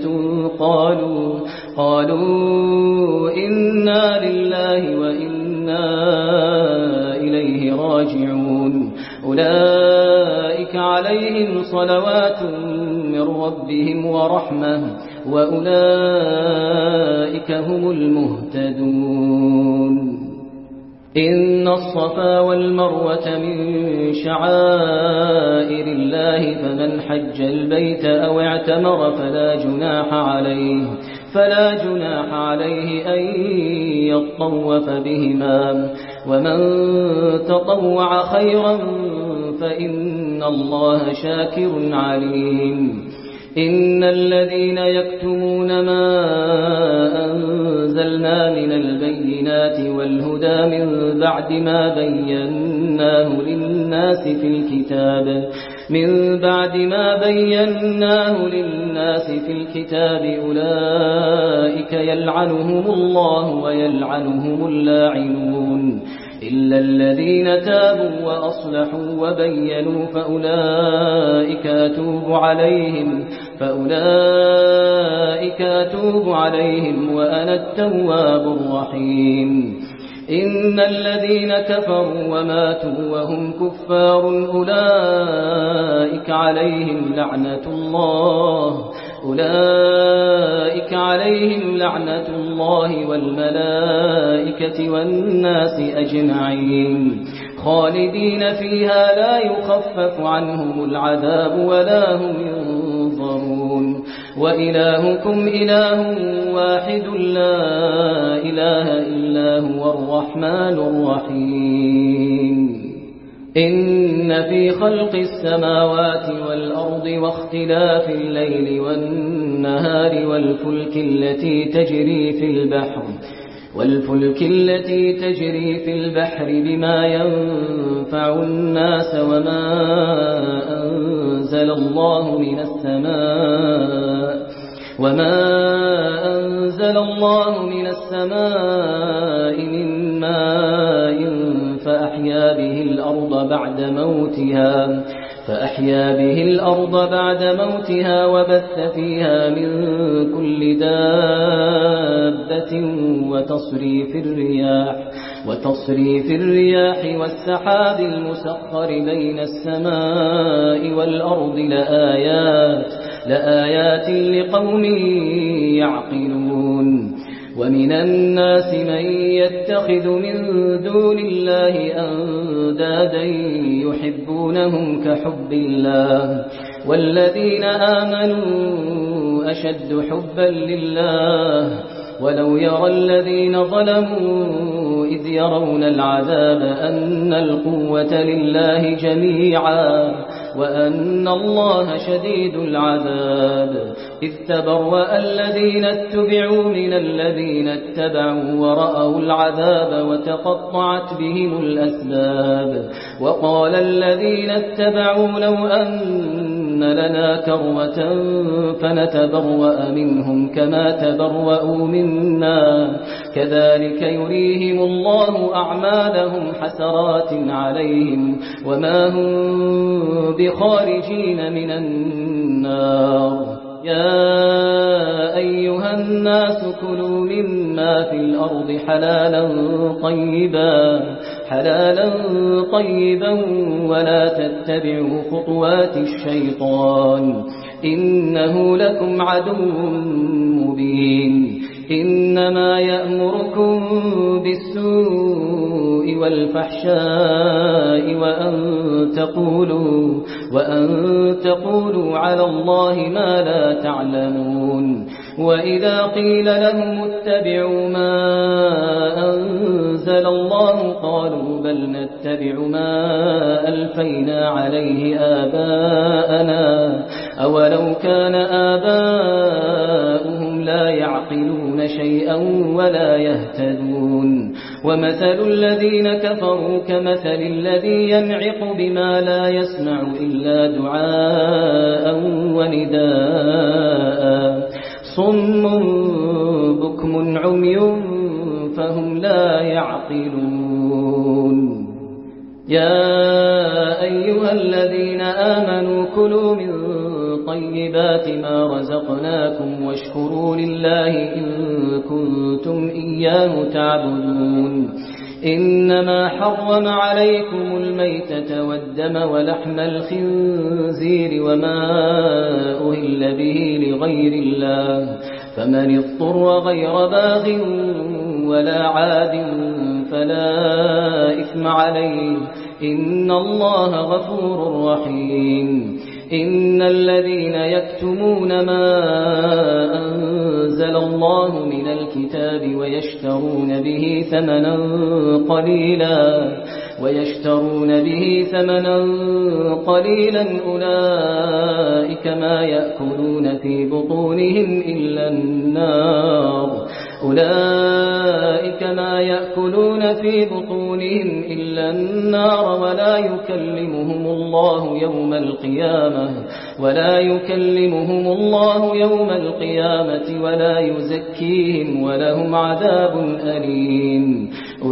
قالوا إنا لله وإنا إليه راجعون أولئك عليهم صلوات من ربهم ورحمة وأولئك هم المهتدون إن الصفا والمروة من شعائر الله فمن حج البيت أو اعتمر فلا جناح عليه أن يطوف بهما ومن تطوع خيرا فإن الله شاكر عليم إن الذين يكتمون ما أنزلنا من البينات والهدى من بعد ما بيناه للناس في الكتاب أولئك يلعنهم الله ويلعنهم اللاعنون إلا الذين تابوا وأصلحوا وبينوا فأولئك أتوب عليهم وأنا التواب الرحيم إن الذين كفروا وماتوا وهم كفار أولئك عليهم لعنة الله والملائكة والناس أجمعين خالدين فيها لا يخفف عنهم العذاب ولا هم ينظرون وإلهكم إله واحد لا إله إلا هو الرحمن الرحيم إن في خلق السماوات والأرض واختلاف الليل والنهار والفلك التي تجري في البحر بما ينفع الناس وما أنزل الله من السماء من ماء فأحيا به الأرض بعد موتها وبث فيها من كل دابة وتصريف الرياح والسحاب المسخر بين السماء والأرض لآيات لقوم يعقلون ومن الناس من يتخذ من دون الله أندادا يحبونهم كحب الله والذين آمنوا أشد حبا لله ولو يرى الذين ظلموا إذ يرون العذاب أن القوة لله جميعا وأن الله شديد العذاب إذ تبرأ الذين اتبعوا من الذين اتبعوا ورأوا العذاب وتقطعت بهم الأسباب وقال الذين اتبعوا لو أن لنا كرة فنتبرأ منهم كما تبرأوا منا كذلك يريهم الله أعمالهم حسرات عليهم وما هم بخارجين من النار يا أيها الناس كلوا مما في الأرض حلالا طيبا ولا تتبعوا خطوات الشيطان إنه لكم عدو مبين إنما يأمركم بالسوء والفحشاء وأن تقولوا على الله ما لا تعلمون وإذا قيل لهم اتبعوا ما أنزل الله قالوا بل نتبع ما ألفينا عليه آباءنا أولو كان آباؤهم لا يعقلون شيئا ولا يهتدون ومثل الذين كفروا كمثل الذي ينعق بما لا يسمع إلا دعاء ونداء صم بكم عمي فهم لا يعقلون يا أيها الذين آمنوا كلوا من طيبات ما رزقناكم واشكروا لله إن كنتم إياه تعبدون إنما حرم عليكم الميتة والدم ولحم الخنزير وما أهل به لغير الله فمن اضطر غير باغ ولا عاد فلا إثم عليه إن الله غفور رحيم إن الذين يكتمون ما أنزل الله من الكتاب ويشترون به ثمنا قليلا أولئك ما يأكلون في بطونهم إلا النار ولا يكلمهم الله يوم القيامة ولا يزكيهم ولهم عذاب أليم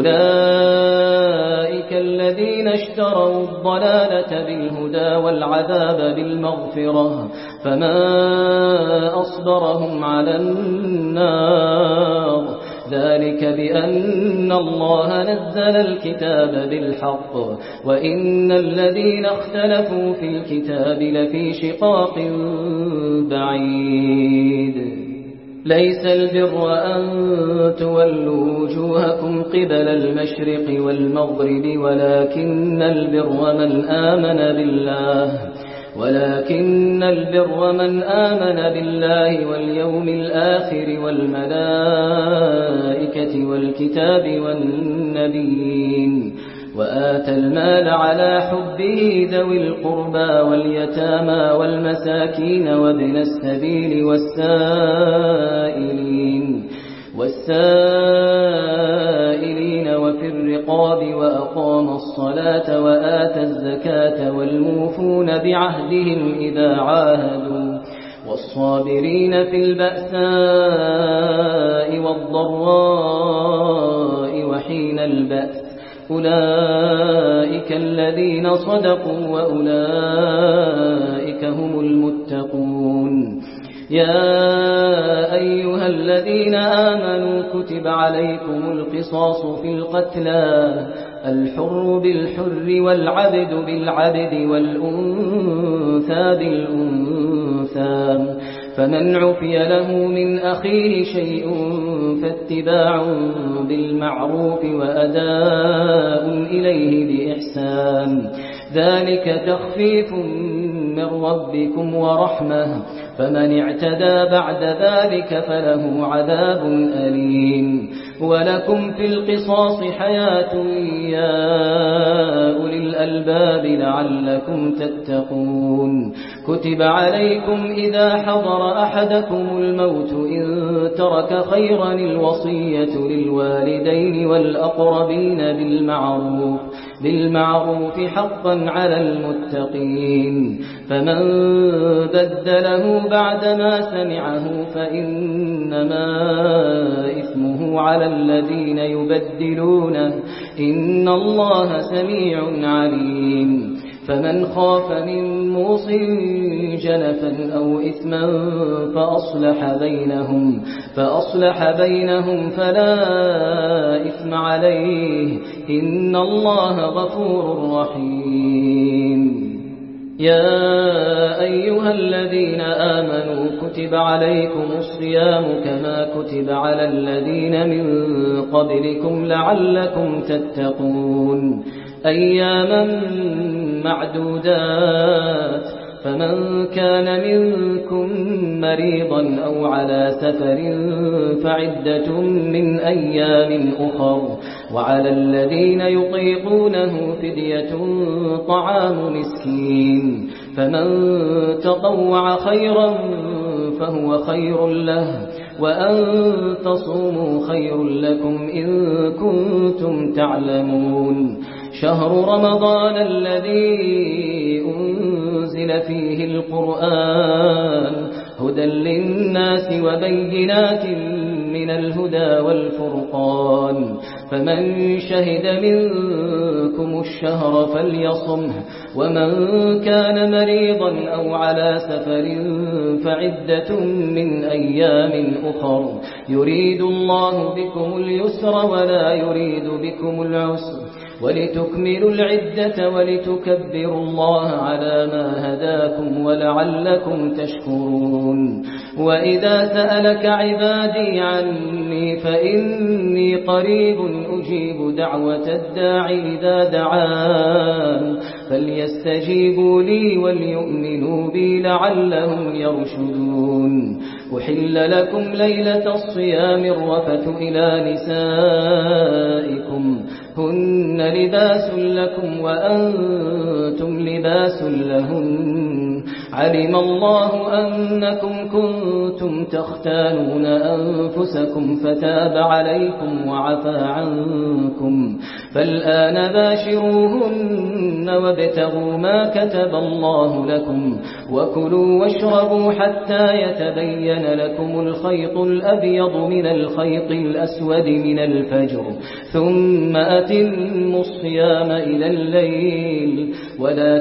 أولئك الذين اشتروا الضلالة بالهدى والعذاب بالمغفرة فما أصبرهم على النار ذلك بأن الله نزل الكتاب بالحق وإن الذين اختلفوا في الكتاب لفي شقاق بعيد ليس البر أن تولوا وجوهكم قبل المشرق والمغرب ولكن البر من آمن بالله واليوم الآخر والملائكة والكتاب والنبيين وآتى المال على حبه ذوي القربى واليتامى والمساكين وابن السبيل والسائلين وفي الرقاب وأقام الصلاة وآتى الزكاة والموفون بعهدهم إذا عاهدوا والصابرين في البأساء والضراء وحين البأس أولئك الذين صدقوا وأولئك هم المتقون يا أيها الذين آمنوا كتب عليكم القصاص في القتلى الحر بالحر والعبد بالعبد والأنثى بالأنثى فمن عفي له من أخيه شيء فاتباع بالمعروف وأداء إليه بإحسان ذلك تخفيف من ربكم ورحمة فمن اعتدى بعد ذلك فله عذاب أليم ولكم في القصاص حياة يا أولي الألباب لعلكم تتقون كتب عليكم إذا حضر أحدكم الموت إن ترك خيرا الوصية للوالدين والأقربين بالمعروف حقا على المتقين فمن بدله بعدما سمعه فإنما إثمه على الذين يبدلونه إن الله سميع عليم فمن خاف من موص جنفا أو إثما فأصلح بينهم فلا إثم عليه إن الله غفور رحيم يا أيها الذين آمنوا كتب عليكم الصيام كما كتب على الذين من قبلكم لعلكم تتقون أياما معدودات فمن كان منكم مريضا أو على سفر فعدة من أيام أخر وعلى الذين يطيقونه فدية طعام مسكين فمن تطوع خيرا فهو خير له وأن تصوموا خير لكم إن كنتم تعلمون شهر رمضان الذي أنزل فيه القرآن هدى للناس وبينات من الهدى والفرقان فمن شهد منكم الشهر فليصمه ومن كان مريضا أو على سفر فعدة من أيام أخر يريد الله بكم اليسر ولا يريد بكم العسر ولتكملوا العدة ولتكبروا الله على ما هداكم ولعلكم تشكرون وإذا سألك عبادي عني فإني قريب أجيب دعوة الداعي إذا دعان فليستجيبوا لي وليؤمنوا بي لعلهم يرشدون أحل لكم ليلة الصيام الرفث إلى نسائكم هن لباس لكم وأنتم لباس لهن علم الله أنكم كنتم تختانون أنفسكم فتاب عليكم وعفى عنكم فالآن باشروهن وابتغوا ما كتب الله لكم وكلوا واشربوا حتى يتبين لكم الخيط الأبيض من الخيط الأسود من الفجر ثم أتموا الصيام إلى الليل ولا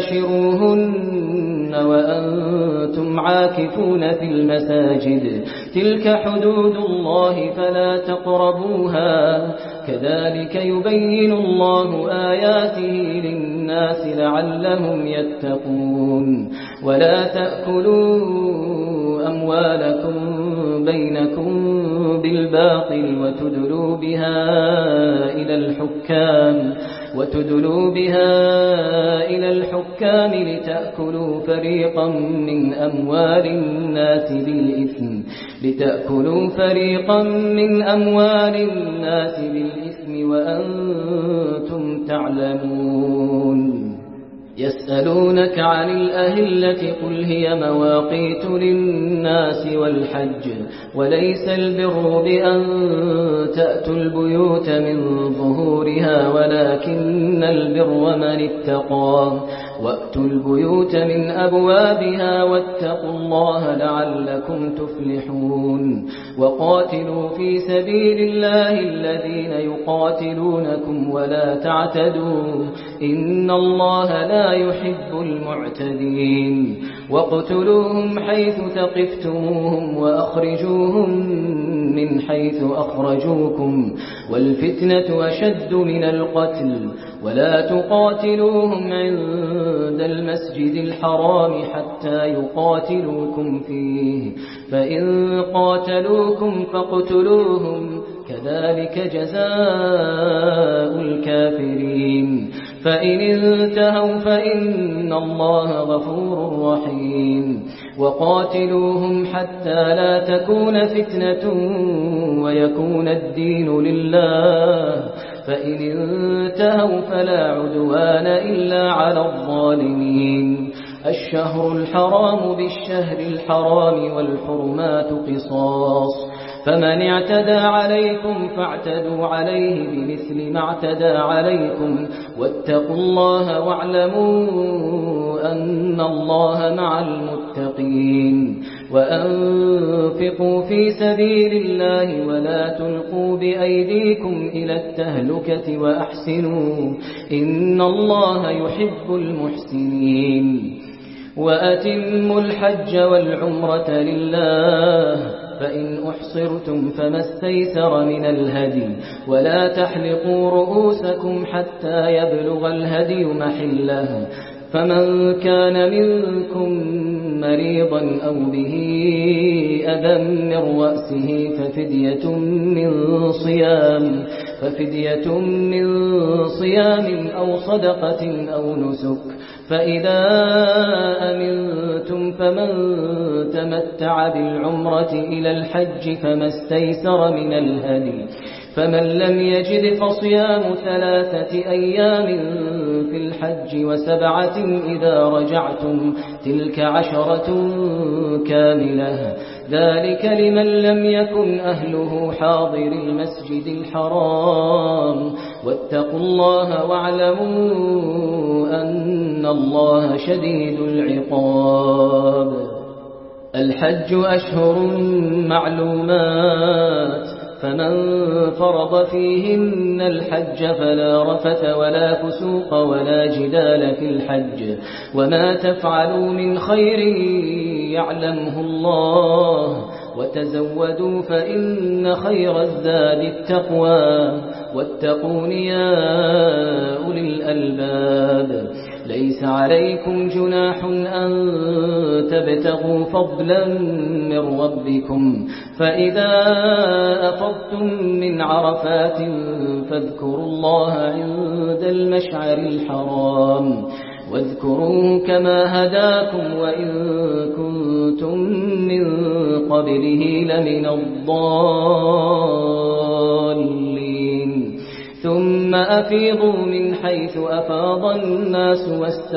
تباشروهن وأنتم عاكفون في المساجد تلك حدود الله فلا تقربوها كذلك يبين الله آياته للناس لعلهم يتقون ولا تأكلوا أموالكم بينكم بالباطل وتدلوا بها إلى الحكام لتأكلوا فريقا من أموال الناس بالإثم وأنتم تعلمون يسألونك عن الأهلة قل هي مواقيت للناس والحج وليس البر بأن تأتوا البيوت من ظهورها ولكن البر من اتقى وأتوا البيوت من أبوابها واتقوا الله لعلكم تفلحون وقاتلوا في سبيل الله الذين يقاتلونكم ولا تعتدوا إن الله لا يحب المعتدين واقتلوهم حيث ثقفتموهم وأخرجوهم من حيث أخرجوكم والفتنة أشد من القتل ولا تقاتلوهم عند المسجد الحرام حتى يقاتلوكم فيه فإن قاتلوكم فاقتلوهم كذلك جزاء الكافرين فإن انتهوا فإن الله غفور رحيم وقاتلوهم حتى لا تكون فتنة ويكون الدين لله، فإن انتهوا فلا عدوان إلا على الظالمين. الشهر الحرام بالشهر الحرام والحرمات قصاص، فمن اعتدى عليكم فاعتدوا عليه بمثل ما اعتدى عليكم، واتقوا الله واعلموا أن الله مع المتقين. وأنفقوا في سبيل الله ولا تلقوا بأيديكم إلى التهلكة وأحسنوا إن الله يحب المحسنين. وأتموا الحج والعمرة لله، فإن أحصرتم فما استيسر من الهدي، ولا تحلقوا رؤوسكم حتى يبلغ الهدي محله، فمن كان منكم مريضا أو به أذى من رأسه ففدية من صيام أو صدقة أو نسك، فإذا أمنتم فمن تمتع بالعمرة إلى الحج فما استيسر من الهدي، فمن لم يجد فصيام 3 أيام في الحج و7 إذا رجعتم، تلك 10 كاملة، ذلك لمن لم يكن أهله حاضر المسجد الحرام. واتقوا الله واعلموا أن الله شديد العقاب. الحج أشهر معلومات، فمن فرض فيهن الحج فلا رفث ولا فسوق ولا جدال في الحج، وما تفعلوا من خير يعلمه الله، وتزودوا فإن خير الزاد التقوى، واتقون يا أولي الألباب. ليس عليكم جناح أن تبتغوا فضلا من ربكم، فإذا أفضتم من عرفات فاذكروا الله عند المشعر الحرام، واذكروه كما هداكم وإن كنتم من قبله لمن الضالين. ثم أفيضوا من حيث أفاض الناس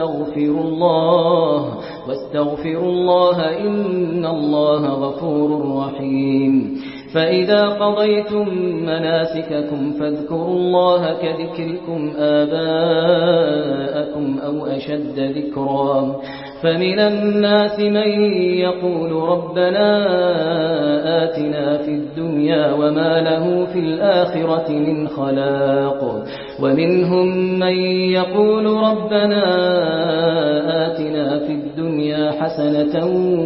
واستغفروا الله إن الله غفور رحيم. فإذا قضيتم مناسككم فاذكروا الله كذكركم آباءكم أو أشد ذكرا، فمن الناس من يقول ربنا آتنا في الدنيا وما له في الآخرة من خلاق، ومنهم من يقول ربنا آتنا في الدنيا حسنة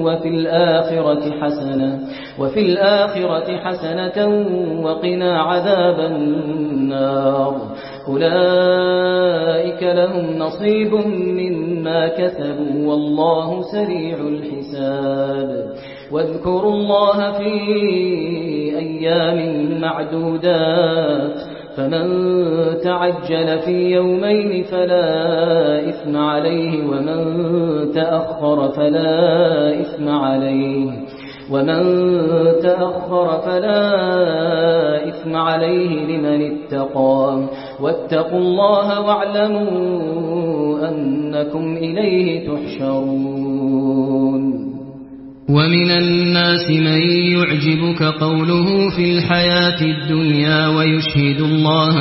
وفي الآخرة حسنة وقنا عذاب النار. أولئك لهم نصيب مما كسبوا والله سريع الحساب. واذكروا الله في أيام معدودات، فمن تعجل في يومين فلا إثم عليه ومن تأخر فلا إثم عليه لمن اتقى. واتقوا الله واعلموا أنكم إليه تحشرون. ومن الناس من يعجبك قوله في الحياة الدنيا ويشهد الله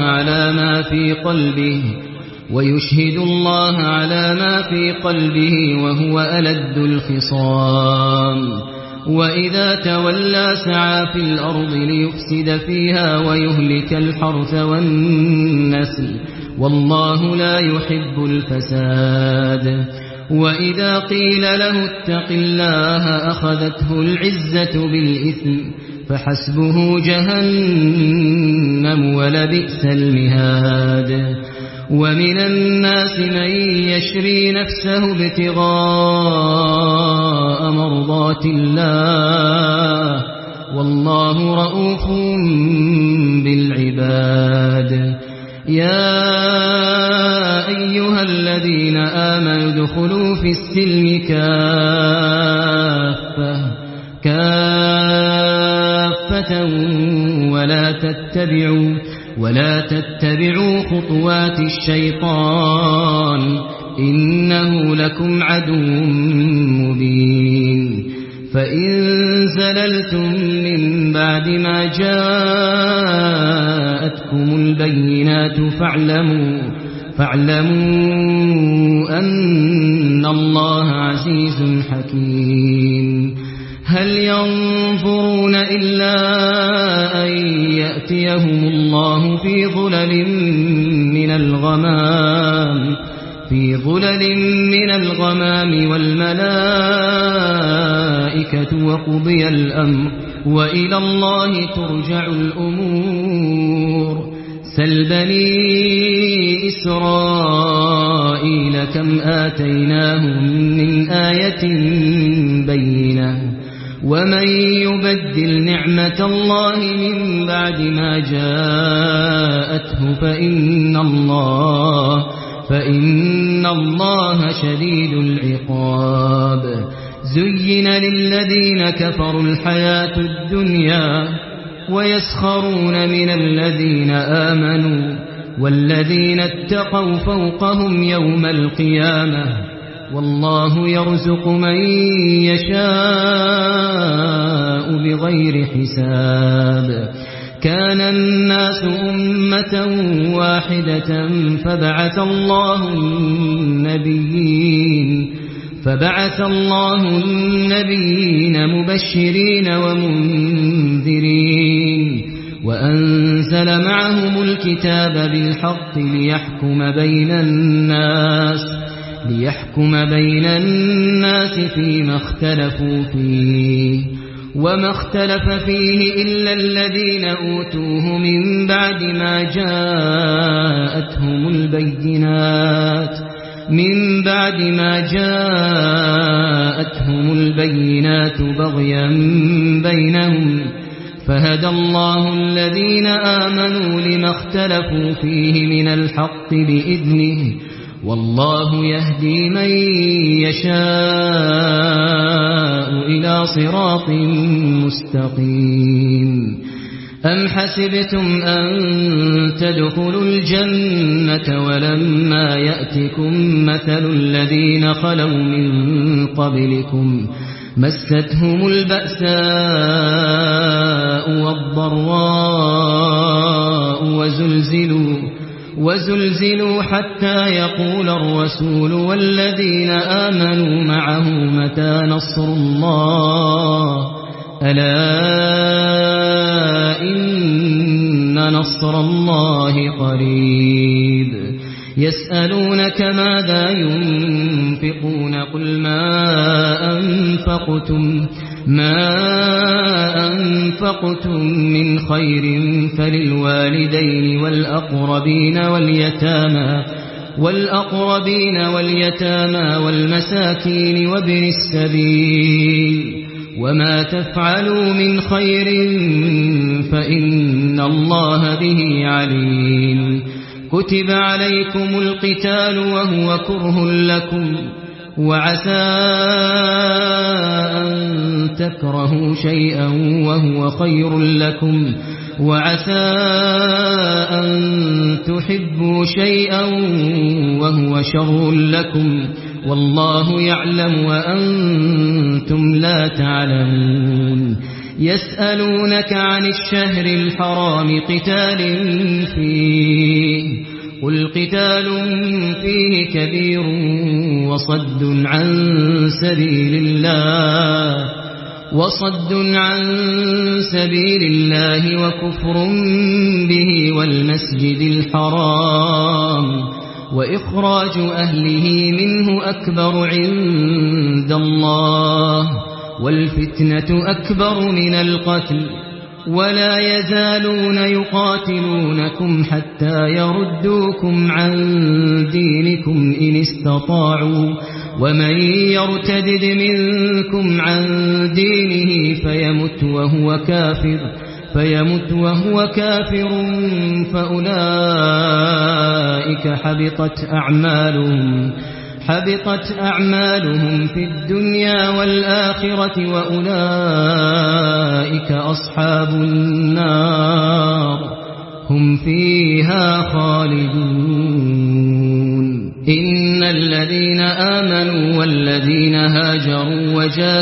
على ما في قلبه وهو ألد الخصام، وإذا تولى سعى في الأرض ليفسد فيها ويهلك الحرث والنسل، والله لا يحب الفساد. وإذا قيل له اتق الله أخذته العزة بالإثم، فحسبه جهنم ولبئس المهاد. ومن الناس من يشري نفسه ابتغاء مرضات الله، والله رؤوف بالعباد. يا أيها الذين آمنوا ادخلوا في السلم كافة ولا تتبعوا خطوات الشيطان إنه لكم عدو مبين فإن زللتم من بعد ما جاءتكم البينات فاعلموا أن الله عزيز حكيم هل ينظرون إلا أن يأتيهم الله في ظلل من الغمام والملائكة وقضي الأمر وإلى الله ترجع الأمور سل بني إسرائيل كم آتيناهم من آية بينة ومن يبدل نعمة الله من بعد ما جاءته فإن الله شديد العقاب زين للذين كفروا الحياة الدنيا ويسخرون من الذين آمنوا والذين اتقوا فوقهم يوم القيامة والله يرزق من يشاء بغير حساب كان الناس أمة واحدة فبعث الله النبيين مبشرين ومنذرين وأنزل معهم الكتاب بالحق ليحكم بين الناس فيما اختلفوا فيه وما اختلف فيه إلا الذين أوتوه من بعد ما جاءتهم البينات بغيا بينهم فهدى الله الذين آمنوا لما اختلفوا فيه من الحق بإذنه والله يهدي من يشاء إلى صراط مستقيم أم حسبتم أن تدخلوا الجنة ولما يأتكم مثل الذين خلوا من قبلكم مستهم البأساء والضراء وزلزلوا حتى يقول الرسول والذين آمنوا معه متى نصر الله ألا إن نصر الله قريب يسألونك ماذا ينفقون قل ما أنفقتم من خير فللوالدين والأقربين واليتامى والمساكين وابن السبيل وما تفعلوا من خير فإن الله به عليم كتب عليكم القتال وهو كره لكم وعسى أن تكرهوا شيئا وهو خير لكم وعسى أن تحبوا شيئا وهو شر لكم والله يعلم وأنتم لا تعلمون يسألونك عن الشهر الحرام قتال فيه قل قتال فيه كبير وصد عن سبيل الله وكفر به والمسجد الحرام وإخراج أهله منه أكبر عند الله والفتنة أكبر من القتل ولا يزالون يقاتلونكم حتى يردوكم عن دينكم إن استطاعوا ومن يرتدد منكم عن دينه فيمت وهو كافر فأولئك حبطت أعمالهم في الدنيا والآخرة وأولئك أصحاب النار هم فيها خالدون إن الذين آمنوا والذين هاجروا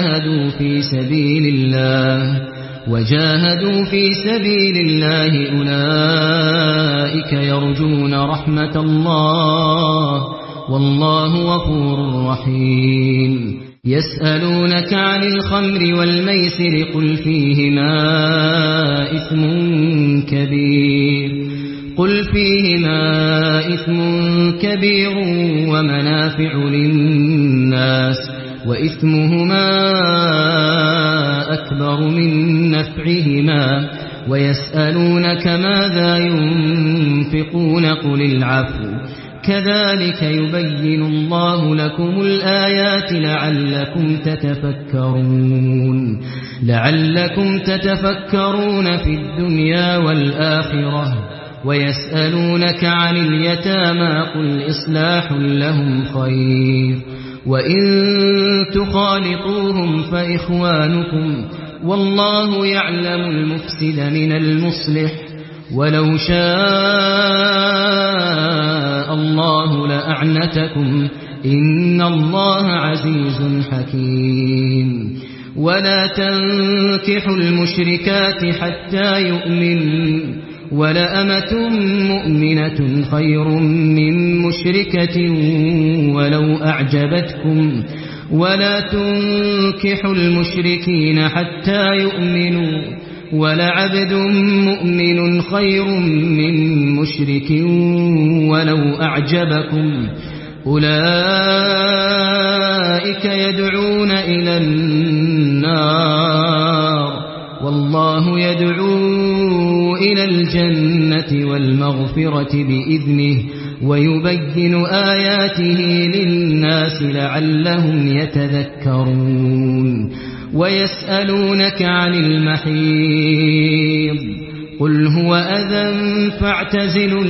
وجاهدوا في سبيل الله أولئك يرجون رحمة الله والله غفور رحيم يسألونك عن الخمر والميسر قل فيهما إثم كبير ومنافع للناس وإثمهما أكبر من نفعهما ويسألونك ماذا ينفقون قل العفو كذلك يبين الله لكم الآيات لعلكم تتفكرون في الدنيا والآخرة ويسألونك عن اليتامى قل إصلاح لهم خير وإن تخالطوهم فإخوانكم والله يعلم المفسد من المصلح ولو شاء الله لأعنتكم إن الله عزيز حكيم ولا تنكحوا المشركات حتى يؤمنوا ولأمة مؤمنة خير من مشركة ولو أعجبتكم ولا تنكحوا المشركين حتى يؤمنوا ولعبد مؤمن خير من مشرك ولو أعجبكم أولئك يدعون إلى النار والله يدعو إلى الجنة والمغفرة بإذنه ويبين آياته للناس لعلهم يتذكرون ويسألونك عن المحيض قل هو أذى فاعتزلوا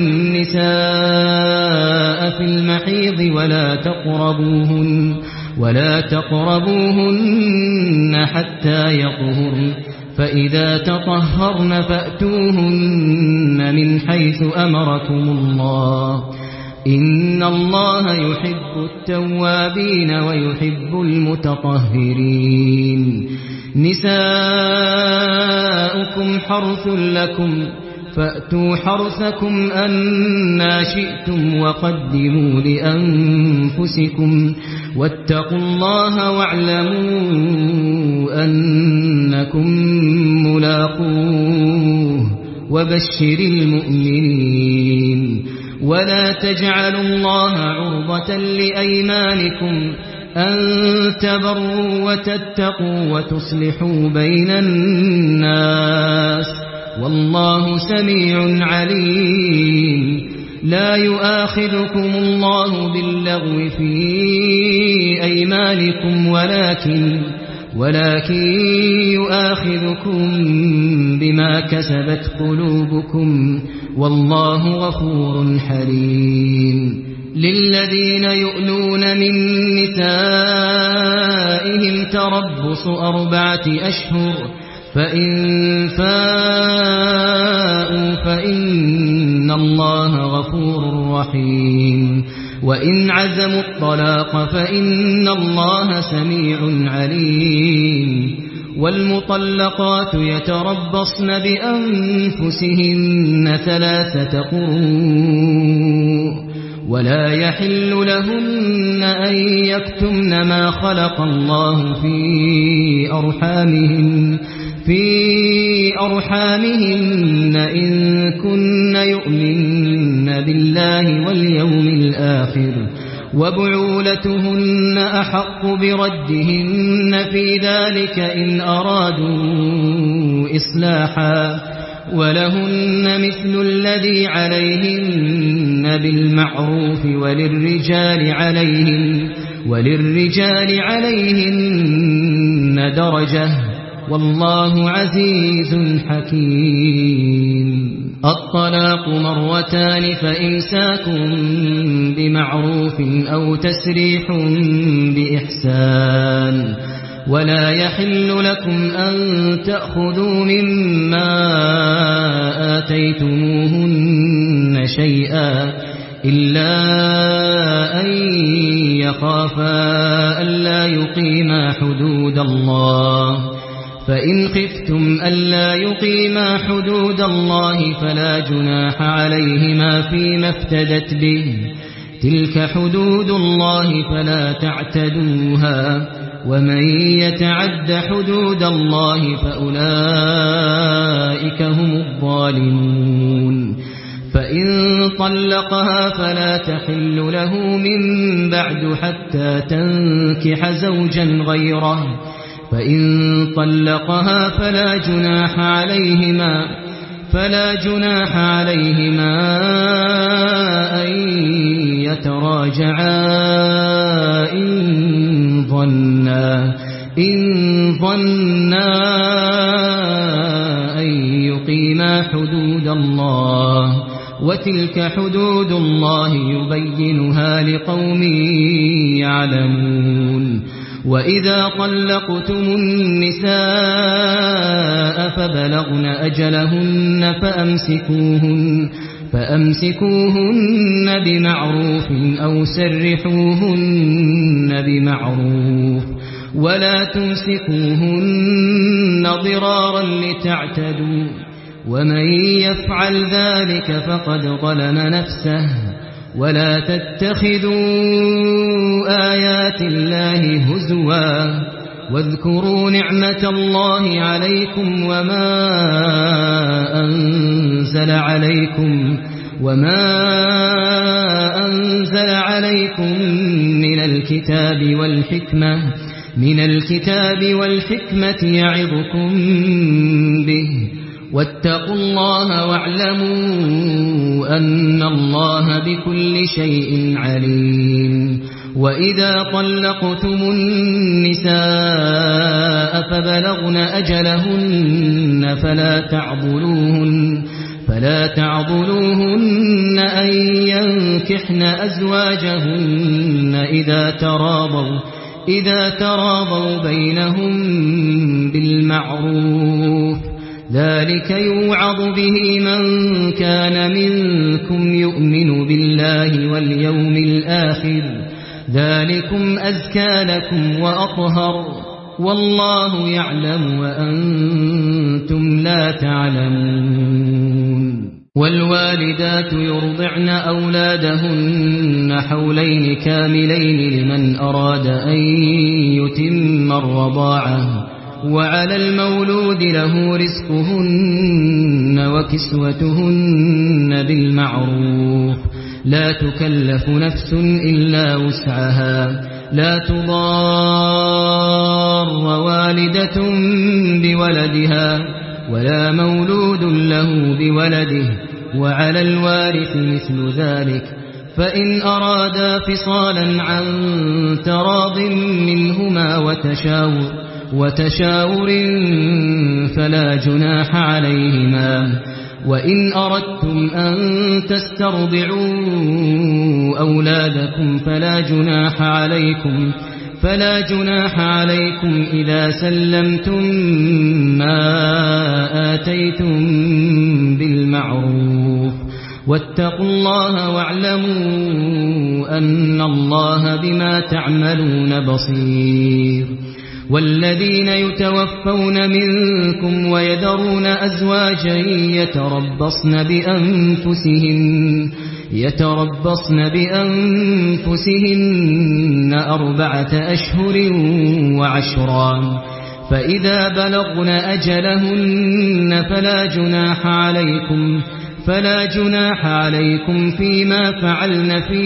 النساء في المحيض ولا تقربوهن حتى يطهرن فإذا تطهرن فأتوهن من حيث أمركم الله إن الله يحب التوابين ويحب المتطهرين نساؤكم حرث لكم فأتوا حرثكم أنى شئتم وقدموا لأنفسكم واتقوا الله واعلموا أنكم ملاقوه وبشر المؤمنين ولا تجعلوا الله عرضة لأيمانكم أن تبروا وتتقوا وتصلحوا بين الناس والله سميع عليم لا يؤاخذكم الله باللغو في أيمانكم ولكن يؤاخذكم بما كسبت قلوبكم والله غفور حليم للذين يؤلون من نسائهم تربص 4 أشهر فإن فاءوا فإن الله غفور رحيم وإن عزموا الطلاق فإن الله سميع عليم والمطلقات يتربصن بأنفسهن 3 قروء ولا يحل لهن أن يكتمن ما خلق الله في أرحامهن إن كن يؤمن بالله واليوم الآخر وبعولتهن أحق بردهن في ذلك إن أرادوا إصلاحا ولهن مثل الذي عليهن بالمعروف وللرجال عليهن درجة والله عزيز حكيم الطلاق 2 فإمساك بمعروف أو تسريح بإحسان ولا يحل لكم أن تأخذوا مما آتيتموهن شيئا إلا أن يخافا ألا يقيما حدود الله فإن خفتم ألا يقيما حدود الله فلا جناح عليهما فيما افتدت به تلك حدود الله فلا تعتدوها ومن يتعد حدود الله فأولئك هم الظالمون فإن طلقها فلا تحل له من بعد حتى تنكح زوجا غيره فإن طلقها فلا جناح عليهما أن يتراجعا إن ظنا أن يقيما حدود الله وتلك حدود الله يبينها لقوم يعلمون وإذا طلقتم النساء فبلغن أجلهن فأمسكوهن بمعروف أو سرحوهن بمعروف ولا تمسكوهن ضرارا لتعتدوا ومن يفعل ذلك فقد ظلم نفسه ولا تتخذوا آيات الله هزوا واذكروا نعمة الله عليكم وما أنزل عليكم من الكتاب والحكمة يعظكم به واتقوا الله واعلموا أن الله بكل شيء عليم وإذا طلقتم النساء فبلغن أجلهن فلا تعضلوهن أن ينكحن أزواجهن إذا تراضوا بينهم بالمعروف ذلك يوعظ به من كان منكم يؤمن بالله واليوم الآخر ذلكم أزكى لكم وأطهر والله يعلم وأنتم لا تعلمون والوالدات يرضعن أولادهن حولين كاملين لمن أراد أن يتم الرضاعة وعلى المولود له رزقهن وكسوتهن بالمعروف لا تكلف نفس إلا وسعها لا تضار والدة بولدها ولا مولود له بولده وعلى الوارث مثل ذلك فإن أرادا فصالا عن تراض منهما وتشاور فلا جناح عليهما وإن أردتم أن تسترضعوا أولادكم فلا جناح عليكم إذا سلمتم ما آتيتم بالمعروف واتقوا الله واعلموا أن الله بما تعملون بصير والذين يتوفون منكم ويذرون أزواجا يتربصن بأنفسهن 4 أشهر وعشرا فإذا بلغن أجلهن فلا جناح عليكم فيما فعلن في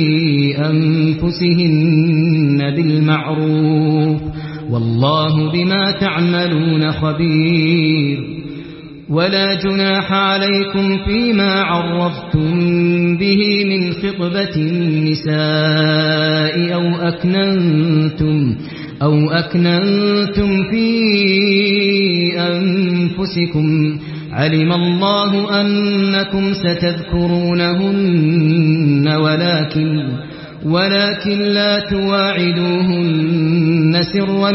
أنفسهن بالمعروف والله بما تعملون خبير ولا جناح عليكم فيما عرضتم به من خطبة النساء أو أكننتم في أنفسكم علم الله أنكم ستذكرونهن ولكن لا تواعدوهن سرا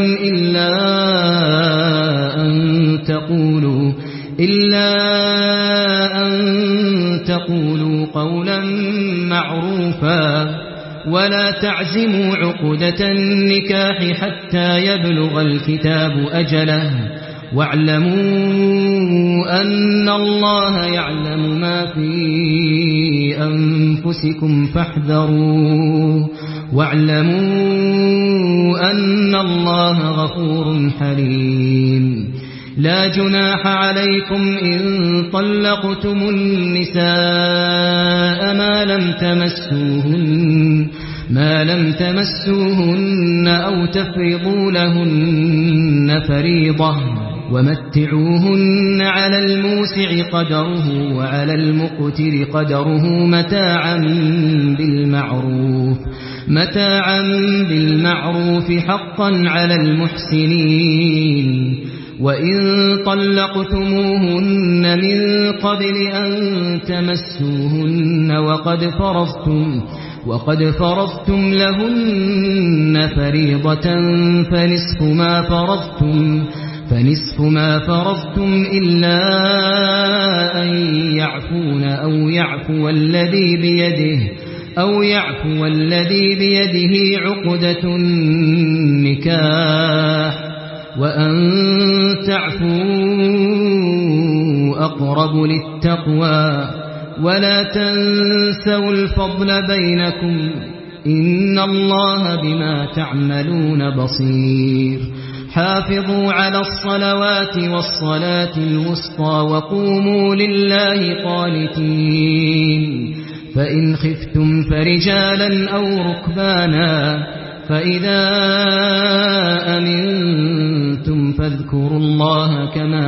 إلا أن تقولوا قولا معروفا ولا تعزموا عقدة النكاح حتى يبلغ الكتاب أجله واعلموا أن الله يعلم ما في أنفسكم فاحذروه واعلموا أن الله غفور حليم لا جناح عليكم إن طلقتم النساء ما لم تمسوهن أو تفرضوا لهن فريضة ومتعوهن على الموسع قدره وعلى المقتر قدره متاعا بالمعروف حقا على المحسنين وإن طلقتموهن من قبل أن تمسوهن وقد فرضتم لهن فريضة فنصف ما فرضتم إلا أن يعفون أو يعفو الذي بيده عقدة النكاح وأن تعفوا أقرب للتقوى ولا تنسوا الفضل بينكم إن الله بما تعملون بصير حافظوا على الصلوات والصلاة الوسطى وقوموا لله قانتين فإن خفتم فرجالا أو ركبانا فإذا أمنتم فاذكروا الله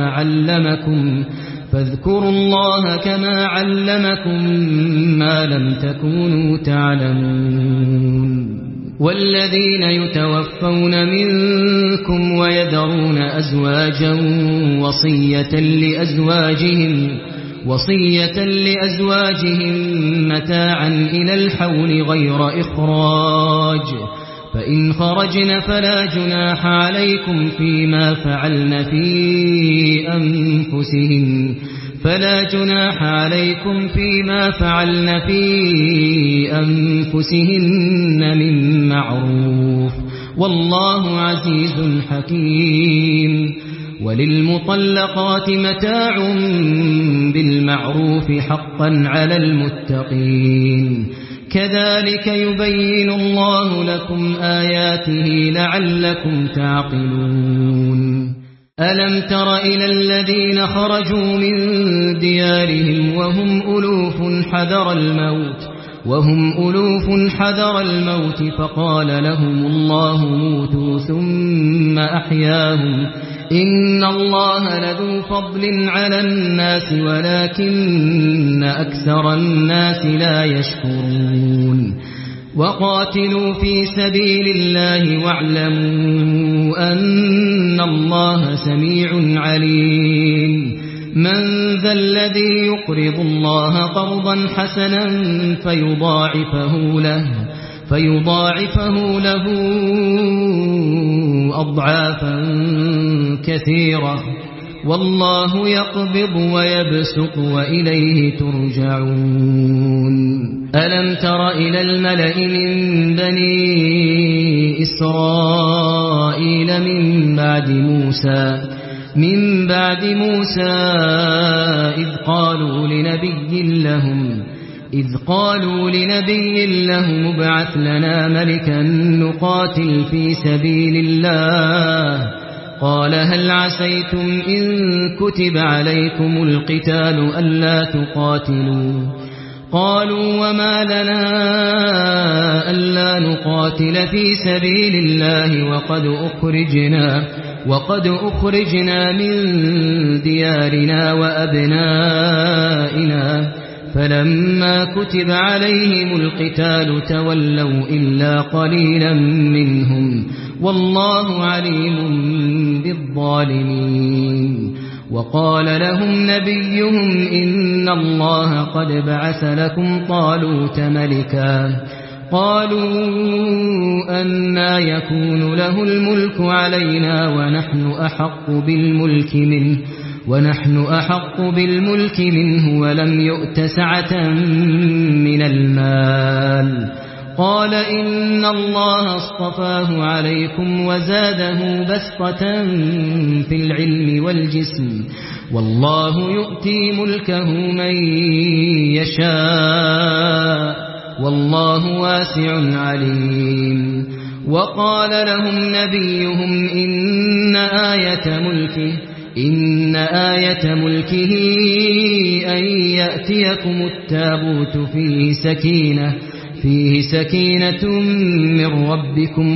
كما علمكم ما لم تكونوا تعلمون والذين يتوفون منكم ويذرون أزواجا وصية لأزواجهم متاعا إلى الحول غير إخراج فإن خرجن فلا جناح عليكم فيما فعلن في أنفسهن من معروف والله عزيز حكيم وللمطلقات متاع بالمعروف حقا على المتقين كذلك يبين الله لكم آياته لعلكم تعقلون ألم تر إلى الذين خرجوا من ديارهم وهم ألوف حذر الموت فقال لهم الله موتوا ثم أحياهم إن الله لذو فضل على الناس ولكن أكثر الناس لا يشكرون وقاتلوا في سبيل الله واعلموا أن الله سميع عليم من ذا الذي يقرض الله قرضا حسنا فيضاعفه له أضعافا كثيرة والله يقبض ويبسط وإليه ترجعون ألم تر إلى الملأ من بني إسرائيل من بعد موسى إذ قالوا لنبي لهم ابعث لنا ملكا نقاتل في سبيل الله قال هل عسيتم إن كتب عليكم القتال ألا تقاتلوا قالوا وما لنا ألا نقاتل في سبيل الله وقد أخرجنا من ديارنا وأبنائنا فلما كتب عليهم القتال تولوا إلا قليلا منهم والله عليم بالظالمين وقال لهم نبيهم إن الله قد بعث لكم طالوت ملكا قالوا أنى يكون له الملك علينا ونحن أحق بالملك منه ونحن أحق بالملك منه ولم يؤت سعة من المال. قال إن الله اصطفاه عليكم وزاده بسطة في العلم والجسم والله يؤتي ملكه من يشاء والله واسع عليم. وقال لهم نبيهم إن آية ملكه أن يأتيكم التابوت فيه سكينة من ربكم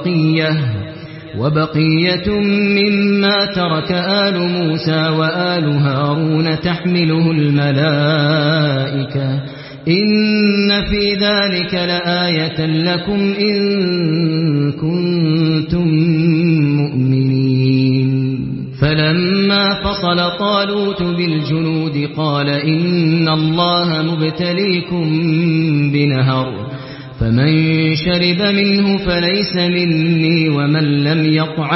وبقية مما ترك آل موسى وآل هارون تحمله الملائكة إن في ذلك لآية لكم إن كنتم مؤمنين. فلما فصل طالوت بالجنود قال إن الله مبتليكم بنهر فمن شرب منه فليس مني ومن لم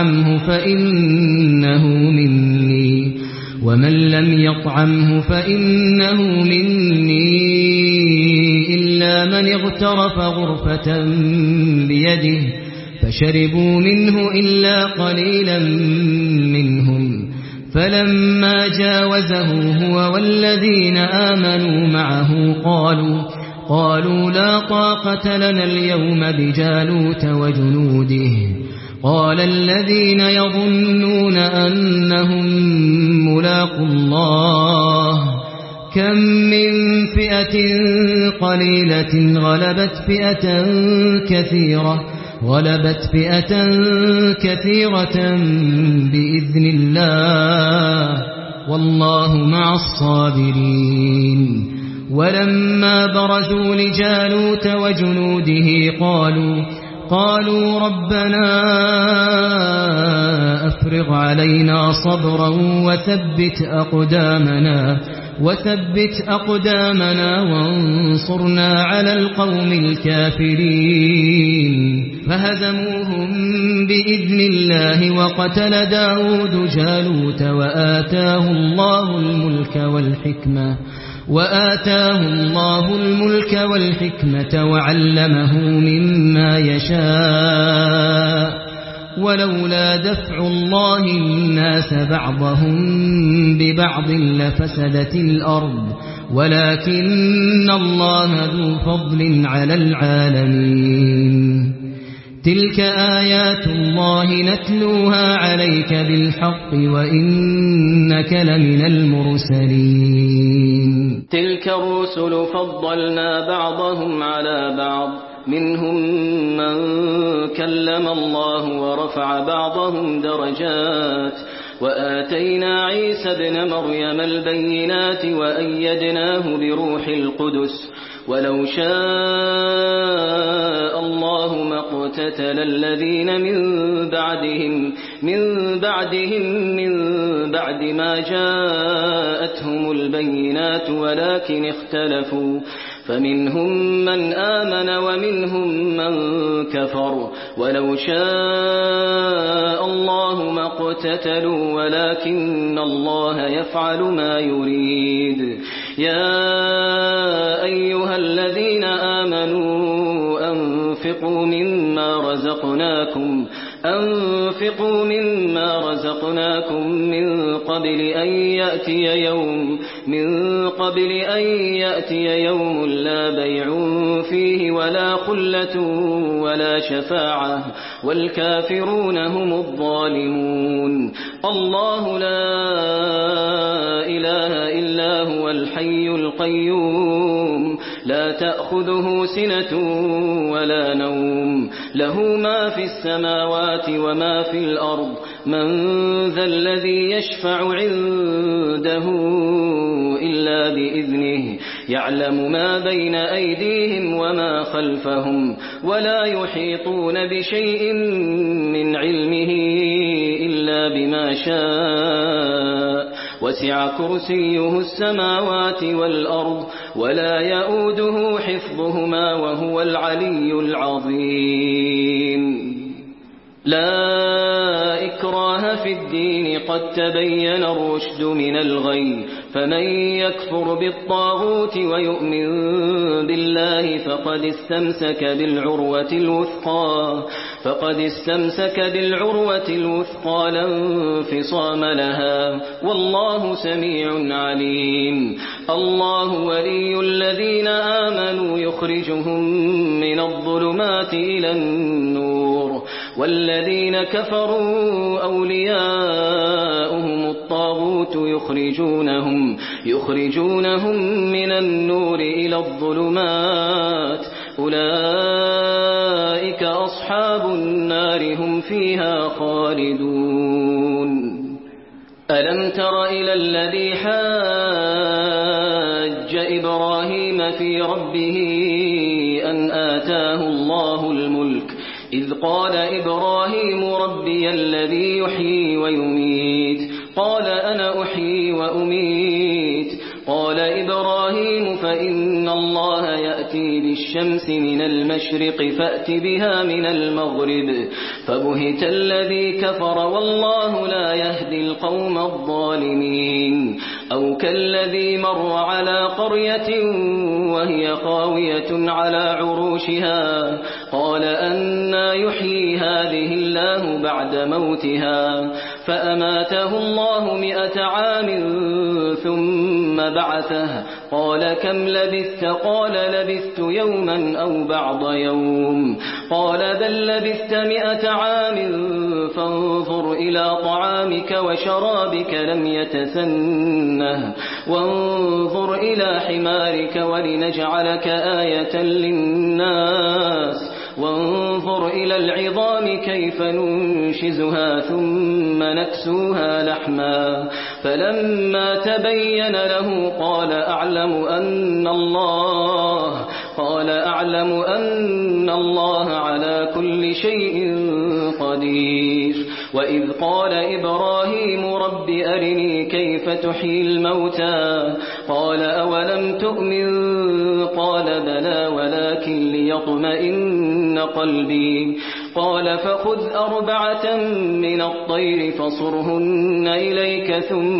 يطعمه فإنه مني إلا من اغترف غرفة بيده فشربوا منه إلا قليلا منهم. فلما جاوزه هو والذين آمنوا معه قالوا لا طاقة لنا اليوم بجالوت وجنوده. قال الذين يظنون أنهم ملاقو الله كم من فئة قليلة غلبت فئة كثيرة بإذن الله والله مع الصابرين. ولما برزوا لجالوت وجنوده قالوا ربنا أفرغ علينا صبرا وثبت أقدامنا وانصرنا على القوم الكافرين. فهزموهم بإذن الله وقتل داود جالوت وآتاه الله الملك والحكمة وعلمه مما يشاء. ولولا دفع الله الناس بعضهم ببعض لفسدت الأرض ولكن الله ذو فضل على العالمين. تلك آيات الله نتلوها عليك بالحق وإنك لمن المرسلين. تلك الرسل فضلنا بعضهم على بعض منهم من كلم الله ورفع بعضهم درجات وآتينا عيسى ابن مريم البينات وأيدناه بروح القدس ولو شاء الله ما اقتتل الذين من بعد ما جاءتهم البينات ولكن اختلفوا فمنهم من آمن ومنهم من كفر ولو شاء الله ما اقتتلوا ولكن الله يفعل ما يريد. يا أيها الذين آمنوا أنفقوا مما رزقناكم من قبل أن يأتي يوم لا بيع فيه ولا خلة ولا شفاعة والكافرون هم الظالمون. الله لا إله إلا هو الحي القيوم لا تأخذه سنة ولا نوم له ما في السماوات وما في الأرض من ذا الذي يشفع عنده إلا بإذنه يعلم ما بين أيديهم وما خلفهم ولا يحيطون بشيء من علمه إلا بما شاء وسع كرسيه السماوات والأرض ولا يؤوده حفظهما وهو العلي العظيم. لا إكراه إكراه في الدين قد تبين الرشد من الغي فمن يكفر بالطاغوت ويؤمن بالله فقد استمسك بالعروة الوثقى لا انفصام لها والله سميع عليم الله ولي الذين آمنوا يخرجهم من الظلمات إلى النور والذين كفروا أولياؤهم الطاغوت يخرجونهم من النور إلى الظلمات أولئك أصحاب النار هم فيها خالدون ألم تر إلى الذي حاج إبراهيم في ربه أن آتاه الله الملك إذ قال إبراهيم ربي الذي يحيي ويميت قال أنا أحيي وأميت قال إبراهيم فإن الله يأتي بالشمس من المشرق فأت بها من المغرب فبهت الذي كفر والله لا يهدي القوم الظالمين أو كالذي مر على قرية وهي خاوية على عروشها قال أنى يحيي هذه الله بعد موتها فأماته الله 100 عام ثم بعثه قال كم لبثت قال لبثت يوما أو بعض يوم قال بل لبثت 100 عام فانظر إلى طعامك وشرابك لم يتسنه وانظر إلى حمارك ولنجعلك آية للناس وانظر إلى العظام كيف ننشزها ثم نكسوها لحما فلما تبين له قال أعلم أن الله على كل شيء قدير وإذ قال إبراهيم رب أرني كيف تحيي الموتى قال أولم تؤمن قال بلى ولكن ليطمئن قلبي قال فخذ 4 من الطير فصرهن إليك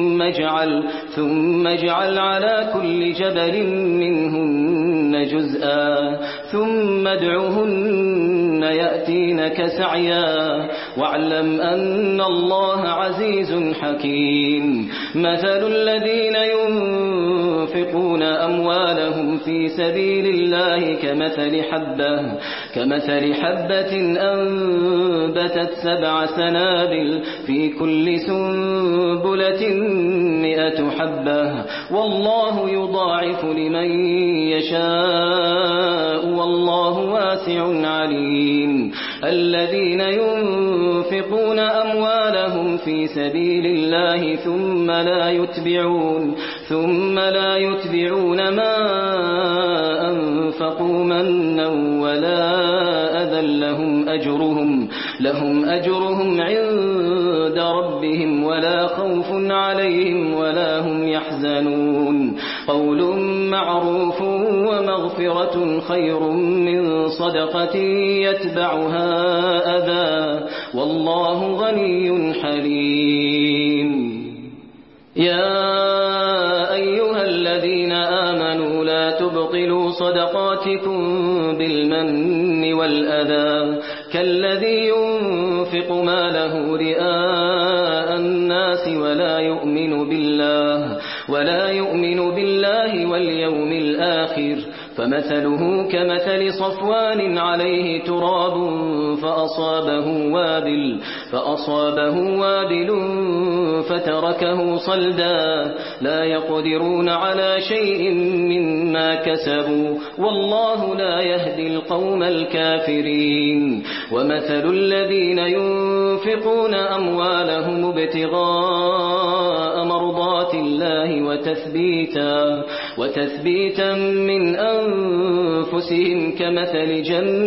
ثم اجعل على كل جبل منهن جزءا ثم ادعهن يأتينك سعيا واعلم أن الله عزيز حكيم مثل الذين ينفقون أموالهم في سبيل الله كمثل حبة أنبتت 7 سنابل في كل سنبلة 100 حبة والله يضاعف لمن يشاء والله واسع عليم الذين ينفقون أموالهم في سبيل الله ثم لا يتبعون ما أنفقوا منا ولا أذى لهم أجرهم عند ربهم ولا خوف عليهم ولا هم يحزنون قول معروف ومغفرة خير من صدقة يتبعها أذى والله غني حليم يا أيها الذين آمنوا لا تبطلوا صدقاتكم بالمن والأذى كالذي ينفق ماله رئاء الناس ولا يؤمن بالله واليوم الآخر فمثله كمثل صفوان عليه تراب فأصابه وابل فتركه صلدا لا يقدرون على شيء مما كسبوا والله لا يهدي القوم الكافرين ومثل الذين ينفقون أموالهم ابتغاء مرضات الله وتثبيتا من أنفسهم كمثل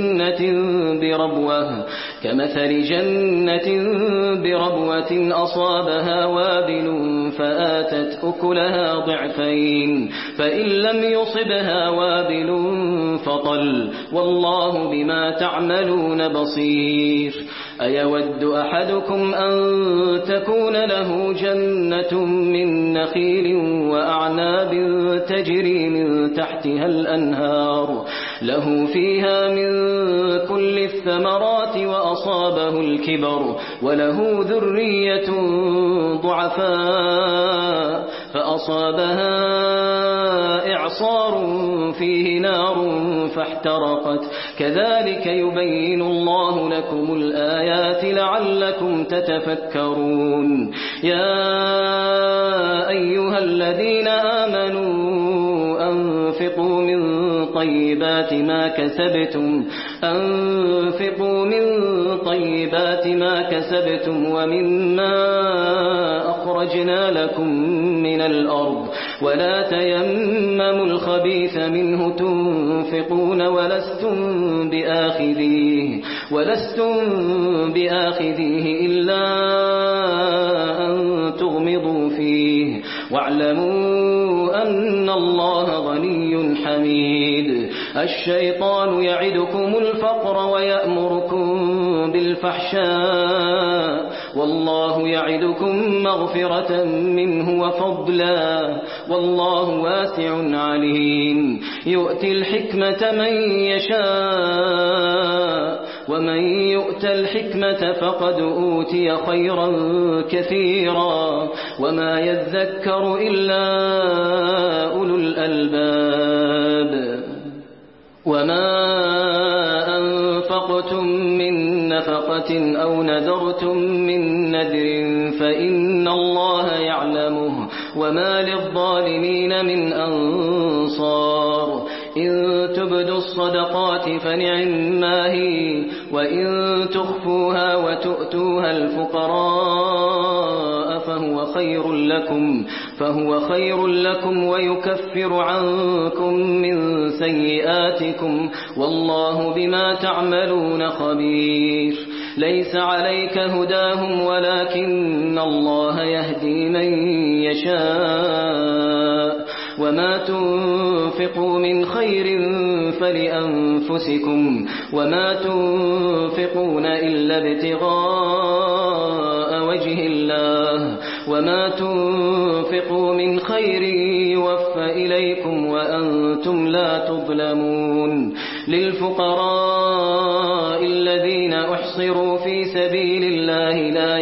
جنة بربوة أصابها وابل فآتت أكلها ضعفين فإن لم يصبها وابل فطل والله بما تعملون بصير أيود أحدكم أن تكون له جنة من نخيل وأعناب تجري من تحتها الأنهار له فيها من كل الثمرات وأصابه الكبر وله ذرية ضعفاء فأصابها إعصار فيه نار فاحترقت كذلك يبين الله لكم الآيات لعلكم تتفكرون يا أيها الذين آمنوا أنفقوا من طيبات ما كسبتم ومما أخرجنا لكم من الأرض ولا تيمموا الخبيث منه تنفقون ولستم بآخذيه إلا أن تغمضوا فيه واعلموا أن الله غني حميد الشيطان يعدكم الفقر ويأمركم بالفحشاء والله يعدكم مغفرة منه وفضلا والله واسع عليم يؤتي الحكمة من يشاء ومن يؤت الحكمة فقد أوتي خيرا كثيرا وما يذكر إلا أولو الألباب وما أنفقتم من نفقة أو نذرتم من نذر فإن الله يعلمه وما للظالمين من أنصار إن تبدوا الصدقات فنعما هي وإن تخفوها وتؤتوها الفقراء فهو خير لكم ويكفر عنكم من سيئاتكم والله بما تعملون خبير ليس عليك هداهم ولكن الله يهدي من يشاء وما تنفقوا من خير فلأنفسكم وما تنفقون إلا ابتغاء وجه الله وما تنفقوا من خير يوفى إليكم وأنتم لا تظلمون للفقراء الذين أحصروا في سبيل الله لا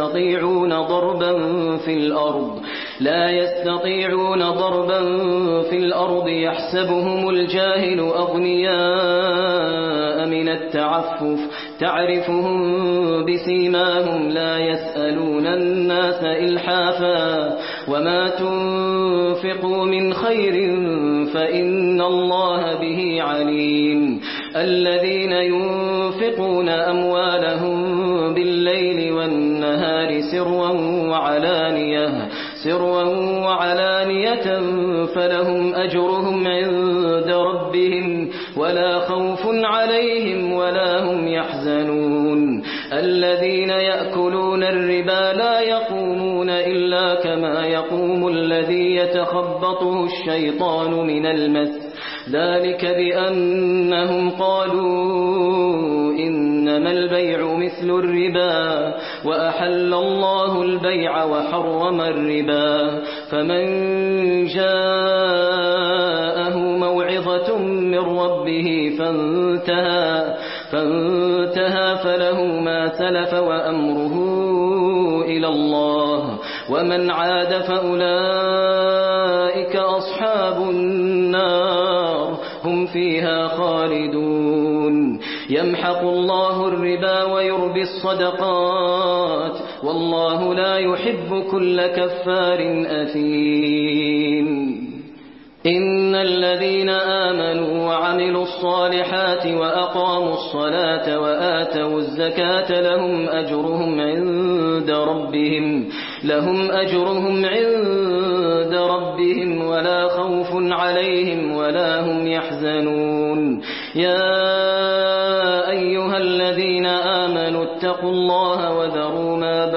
يستطيعون ضربا في الأرض يحسبهم الجاهل أغنياء من التعفف تعرفهم بسيماهم لا يسألون الناس إلحافا وما تنفقوا من خير فإن الله به عليم الذين ينفقون أموالهم بالليل والنهار سرا وعلانية فلهم أجرهم عند ربهم ولا خوف عليهم ولا هم يحزنون الذين يأكلون الربا لا يقومون إلا كما يقوم الذي يتخبطه الشيطان من المس ذلك بأنهم قالوا إنما البيع مثل الربا وأحل الله البيع وحرم الربا فمن جاءه موعظة من ربه فانتهى فله ما سلف وأمره إلى الله ومن عاد فأولئك أصحاب النار هم فيها خالدون يمحق الله الربا ويربي الصدقات والله لا يحب كل كفار أثيم إن الذين آمنوا وعملوا الصالحات وأقاموا الصلاة وآتوا الزكاة لهم أجرهم عند ربهم ولا خوف عليهم ولا هم يحزنون يا أيها الذين آمنوا اتقوا الله وذروا ما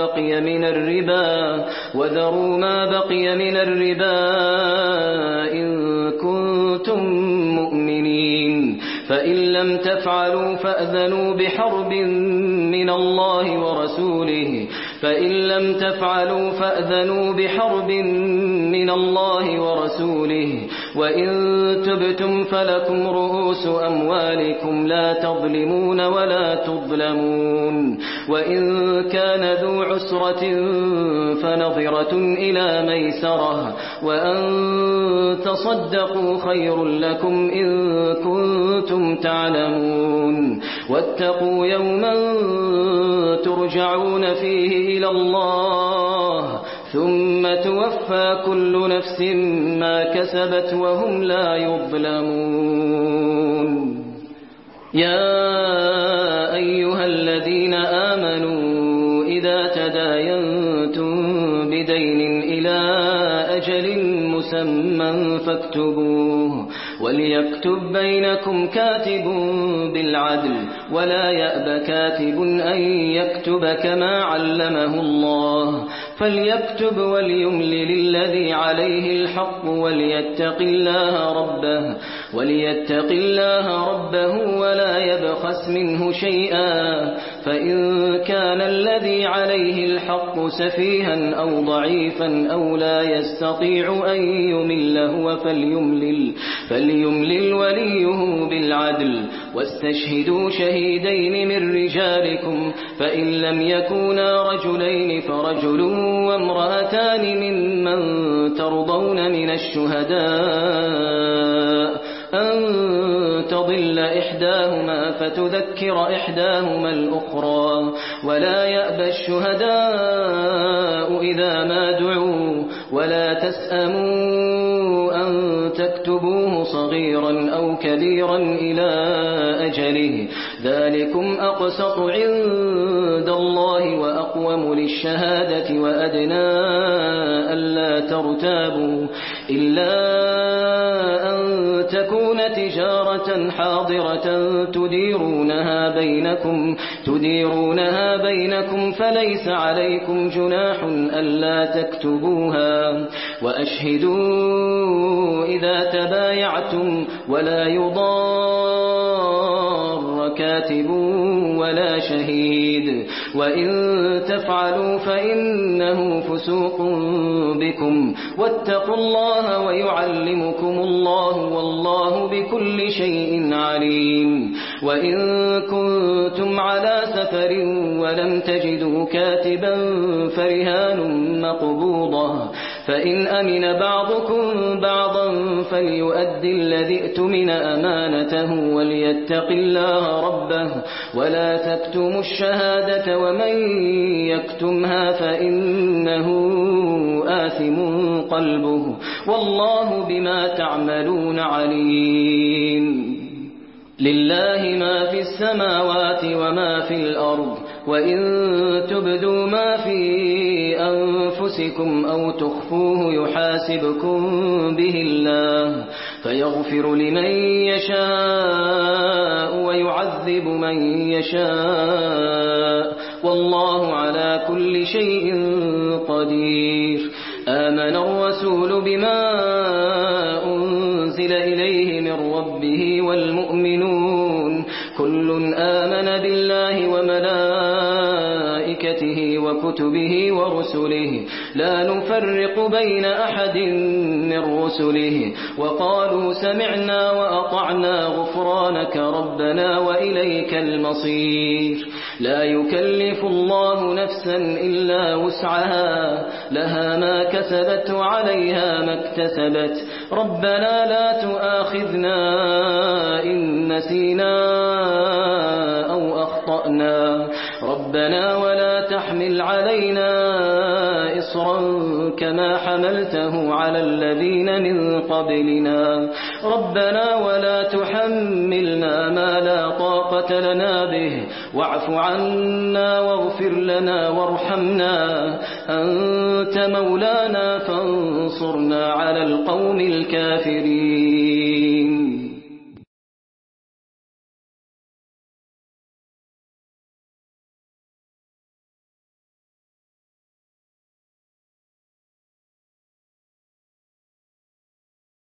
بقي من الربا إن كنتم مؤمنين فإن لم تفعلوا فأذنوا بحرب من الله ورسوله وإن تبتم فلكم رؤوس أموالكم لا تظلمون ولا تظلمون وإن كان ذو عسرة فنظرة إلى ميسرة وأن تصدقوا خير لكم إن كنتم تعلمون واتقوا يوما ترجعون فيه إلى الله ثم توفى كل نفس ما كسبت وهم لا يظلمون يا أيها الذين آمنوا إذا تداينتم بدين إلى أجل مسمى فاكتبوه وليكتب بينكم كاتب بالعدل ولا يأب كاتب أن يكتب كما علمه الله فليكتب وليملل الذي عليه الحق وليتق الله ربه ولا يبخس منه شيئا فإن كان الذي عليه الحق سفيها أو ضعيفا أو لا يستطيع أن يمل هو فليملل وليه بالعدل واستشهدوا شهيدين من رجالكم فإن لم يكونا رجلين فرجل وامرأتان ممن ترضون من الشهداء أن تضل إحداهما فتذكر إحداهما الأخرى ولا يأبى الشهداء إذا ما دعوا ولا تسأموا أن تكتبوه صغيرا أو كبيرا إلى أجله ذلكم أقسط عند الله وأقوم للشهادة وأدنى ألا ترتابوا إلا أن تكون تجارة حاضرة تديرونها بينكم فليس عليكم جناح ألا تكتبوها وأشهدوا إذا تبايعتم ولا يضار كاتب ولا شهيد وإن تفعلوا فإنه فسوق بكم واتقوا الله ويعلمكم الله والله بكل شيء عليم وإن كنتم على سفر ولم تجدوا كاتبا فرهان مقبوضة فإن أمن بعضكم بعضا فليؤدي الذي اؤتمن أمانته وليتق الله ربه ولا تكتموا الشهادة ومن يكتمها فإنه آثم قلبه والله بما تعملون عليم لله ما في السماوات وما في الأرض وإن تبدوا ما في أنفسكم أو تخفوه يحاسبكم به الله فيغفر لمن يشاء ويعذب من يشاء والله على كل شيء قدير آمن الرسول بما أنزل إليه من ربه والمؤمنون كل آمن بالله وملائكته وكتبه ورسله لا نفرق بين أحد من رسله وقالوا سمعنا وأطعنا غفرانك ربنا وإليك المصير لا يكلف الله نفسا إلا وسعها لها ما كسبت وعليها ما اكتسبت ربنا لا تؤاخذنا إن نسينا أو أخطأنا ربنا ولا تحمل علينا إصرا كما حملته على الذين من قبلنا ربنا ولا تحملنا ما لا طاقة لنا به واعف عنا واغفر لنا وارحمنا أنت مولانا فانصرنا على القوم الكافرين